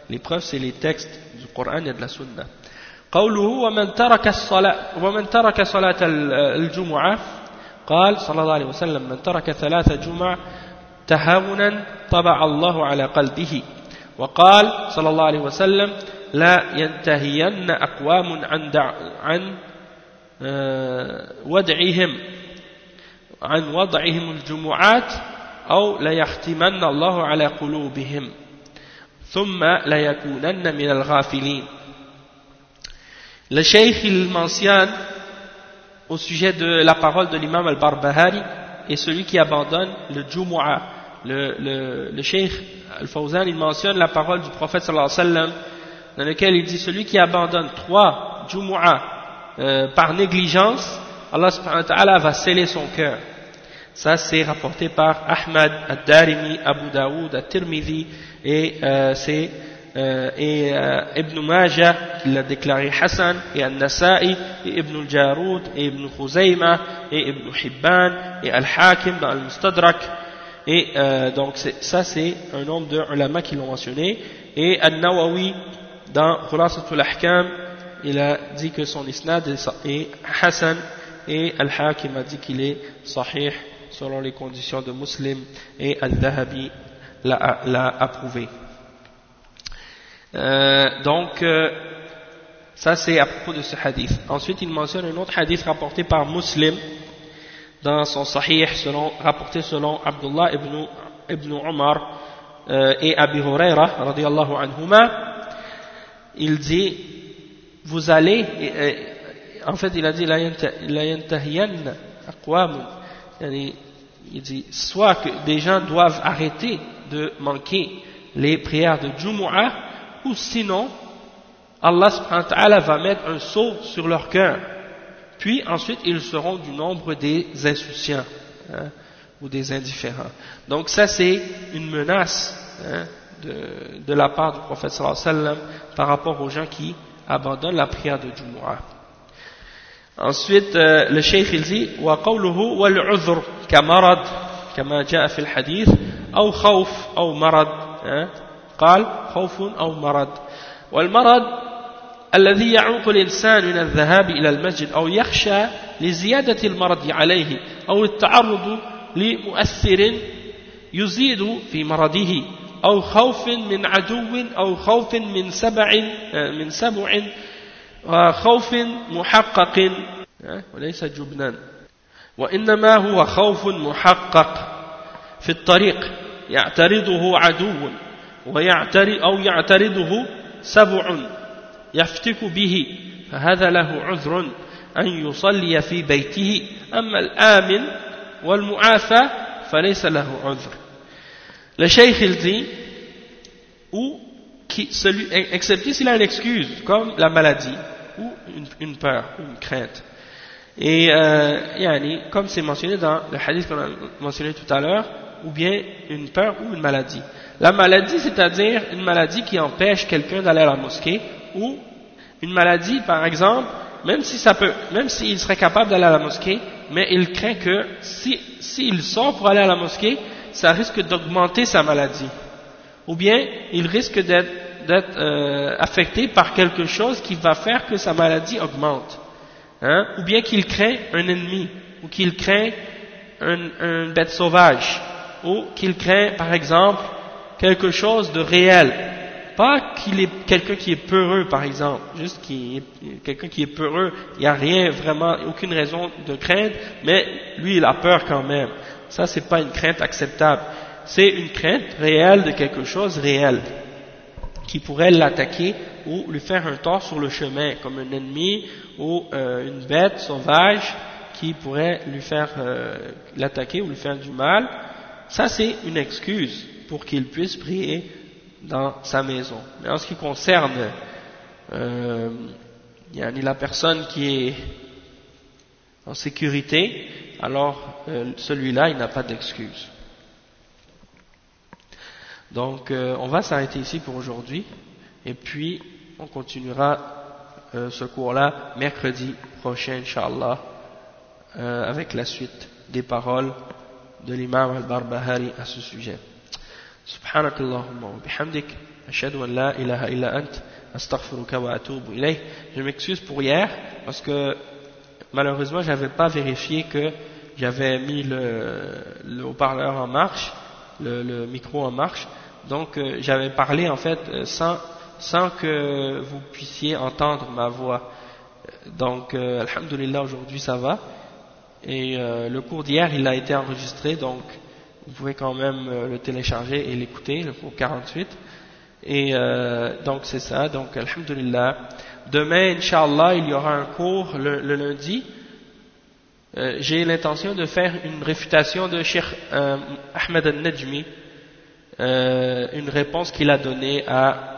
Les preuves, c'est les textes du Coran et de la Sunna. قوله ومن ترك صلاة الجمعة قال صلى الله عليه وسلم من ترك 3 جمع تهاونا طبع الله على قلبه وقال صلى الله عليه وسلم لا ينتهين أقوام عن وضعهم الجمعات أو ليختمن الله على قلوبهم ثم ليكونن من الغافلين. Le cheikh il mentionne au sujet de la parole de l'imam al-Barbahari et celui qui abandonne le Jumu'ah. Le cheikh al-Fawzan il mentionne la parole du prophète sallallahu alayhi wa sallam dans lequel il dit celui qui abandonne 3 Jumu'ah par négligence, Allah subhanahu wa ta'ala va sceller son cœur. Ça c'est rapporté par Ahmad, Ad-Darimi, Abu Daoud, At-Tirmidhi et Ibn Majah qui l'a déclaré Hassan, et An-Nasa'i, et Ibn al-Jarud, et Ibn Khuzayma, et Ibn Hibban, et Al-Hakim dans Al-Mustadrak. Et donc ça c'est un nombre de ulama qui l'ont mentionné. Et An-Nawawi dans Khulasatul Ahkam, il a dit que son isnad est Hassan, et Al-Hakim a dit qu'il est sahih selon les conditions de Muslim, et Al-Dhahabi l'a approuvé. Donc ça c'est à propos de ce hadith. Ensuite il mentionne un autre hadith rapporté par Muslim dans son Sahih rapporté selon Abdullah ibn Umar et Abi Huraira radiyallahu anhuma. Il dit vous allez en fait il a dit la yantahiyanna aqwam, il dit soit que des gens doivent arrêter de manquer les prières de Jumu'ah, ou sinon Allah subhanahu wa ta'ala va mettre un sceau sur leur cœur, puis ensuite ils seront du nombre des insouciants ou des indifférents. Donc ça c'est une menace de la part du prophète sallallahu alayhi wa sallam par rapport aux gens qui abandonnent la prière de Jumu'ah. Ensuite le cheikh il dit wa qawluhu wal udhr kamarad kama jaa fi al hadith aw khawf aw marad قال خوف أو مرض والمرض الذي يعوق الإنسان من الذهاب إلى المسجد أو يخشى لزيادة المرض عليه أو التعرض لمؤثر يزيد في مرضه أو خوف من عدو أو خوف من سبع خوف محقق وليس جبنا وإنما هو خوف محقق في الطريق يعترضه عدو أو يعترضه سبع يفتك به فهذا له عذر أن يصلي في بيته أما الآمن والمعافى فليس له عذر. Le cheikh il dit excepté s'il a une excuse comme la maladie ou une peur, une crainte. Et comme c'est mentionné dans le hadith qu'on a mentionné tout à l'heure, ou bien une peur ou une maladie. La maladie, c'est-à-dire une maladie qui empêche quelqu'un d'aller à la mosquée, ou une maladie, par exemple, même s'il serait capable d'aller à la mosquée, mais il craint que s'il sort pour aller à la mosquée, ça risque d'augmenter sa maladie. Ou bien, il risque d'être affecté par quelque chose qui va faire que sa maladie augmente. Ou bien qu'il craint un ennemi, ou qu'il craint une bête sauvage, ou qu'il craint, par exemple, quelque chose de réel. Pas qu'il est quelqu'un qui est peureux, par exemple. Juste quelqu'un qui est peureux, il n'y a rien vraiment, aucune raison de craindre, mais lui, il a peur quand même. Ça, c'est pas une crainte acceptable. C'est une crainte réelle de quelque chose réel, qui pourrait l'attaquer ou lui faire un tort sur le chemin, comme un ennemi ou une bête sauvage qui pourrait lui faire l'attaquer ou lui faire du mal. Ça c'est une excuse pour qu'il puisse prier dans sa maison. Mais en ce qui concerne la personne qui est en sécurité, alors celui-là il n'a pas d'excuse. Donc on va s'arrêter ici pour aujourd'hui et puis on continuera ce cours-là mercredi prochain Inch'Allah avec la suite des paroles de l'imam al-Barbahari à ce sujet. Subhanakallahumma wa bihamdik ashhadu an la ilaha illa ant, astaghfiruka wa atubu ilayh. Je m'excuse pour hier, parce que malheureusement, j'avais pas vérifié que j'avais mis le haut-parleur en marche, le micro en marche. Donc, j'avais parlé en fait sans que vous puissiez entendre ma voix. Donc, alhamdoulilah, aujourd'hui ça va. Et le cours d'hier, il a été enregistré, donc vous pouvez quand même le télécharger et l'écouter, le cours 48. Et donc c'est ça, donc alhamdoulilah. Demain, Inch'Allah, il y aura un cours le lundi. J'ai l'intention de faire une réfutation de Cheikh Ahmed al-Najmi, une réponse qu'il a donnée à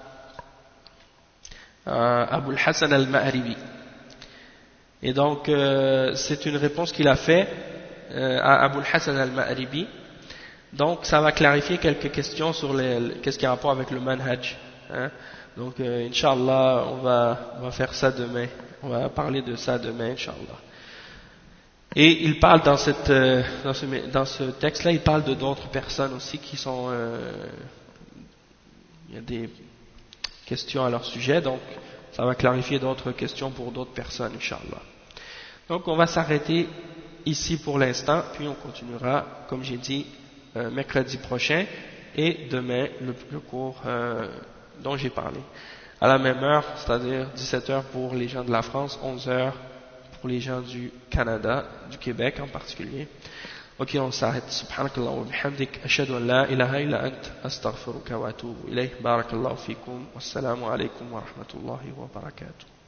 Abu al-Hassan al-Ma'ribi. Et donc c'est une réponse qu'il a fait à Abu al-Hassan al-Ma'ribi. Donc ça va clarifier quelques questions sur qu'est-ce qui a rapport avec le manhaj, hein. Donc Inch'Allah, on va faire ça demain, on va parler de ça demain, Inch'Allah. Et il parle dans ce texte-là, il parle de d'autres personnes aussi qui sont, il y a des questions à leur sujet, donc ça va clarifier d'autres questions pour d'autres personnes, Inch'Allah. Donc on va s'arrêter ici pour l'instant, puis on continuera, comme j'ai dit, mercredi prochain et demain le cours dont j'ai parlé. À la même heure, c'est-à-dire 17h pour les gens de la France, 11h pour les gens du Canada, du Québec en particulier. Ok, on s'arrête. Subhanakallah wa bihamdik, ashhadu an la ilaha illa ant, astaghfiruka wa atubu ilayh. Barakallahu fikum, wassalamu alaykum wa rahmatullahi wa barakatuh.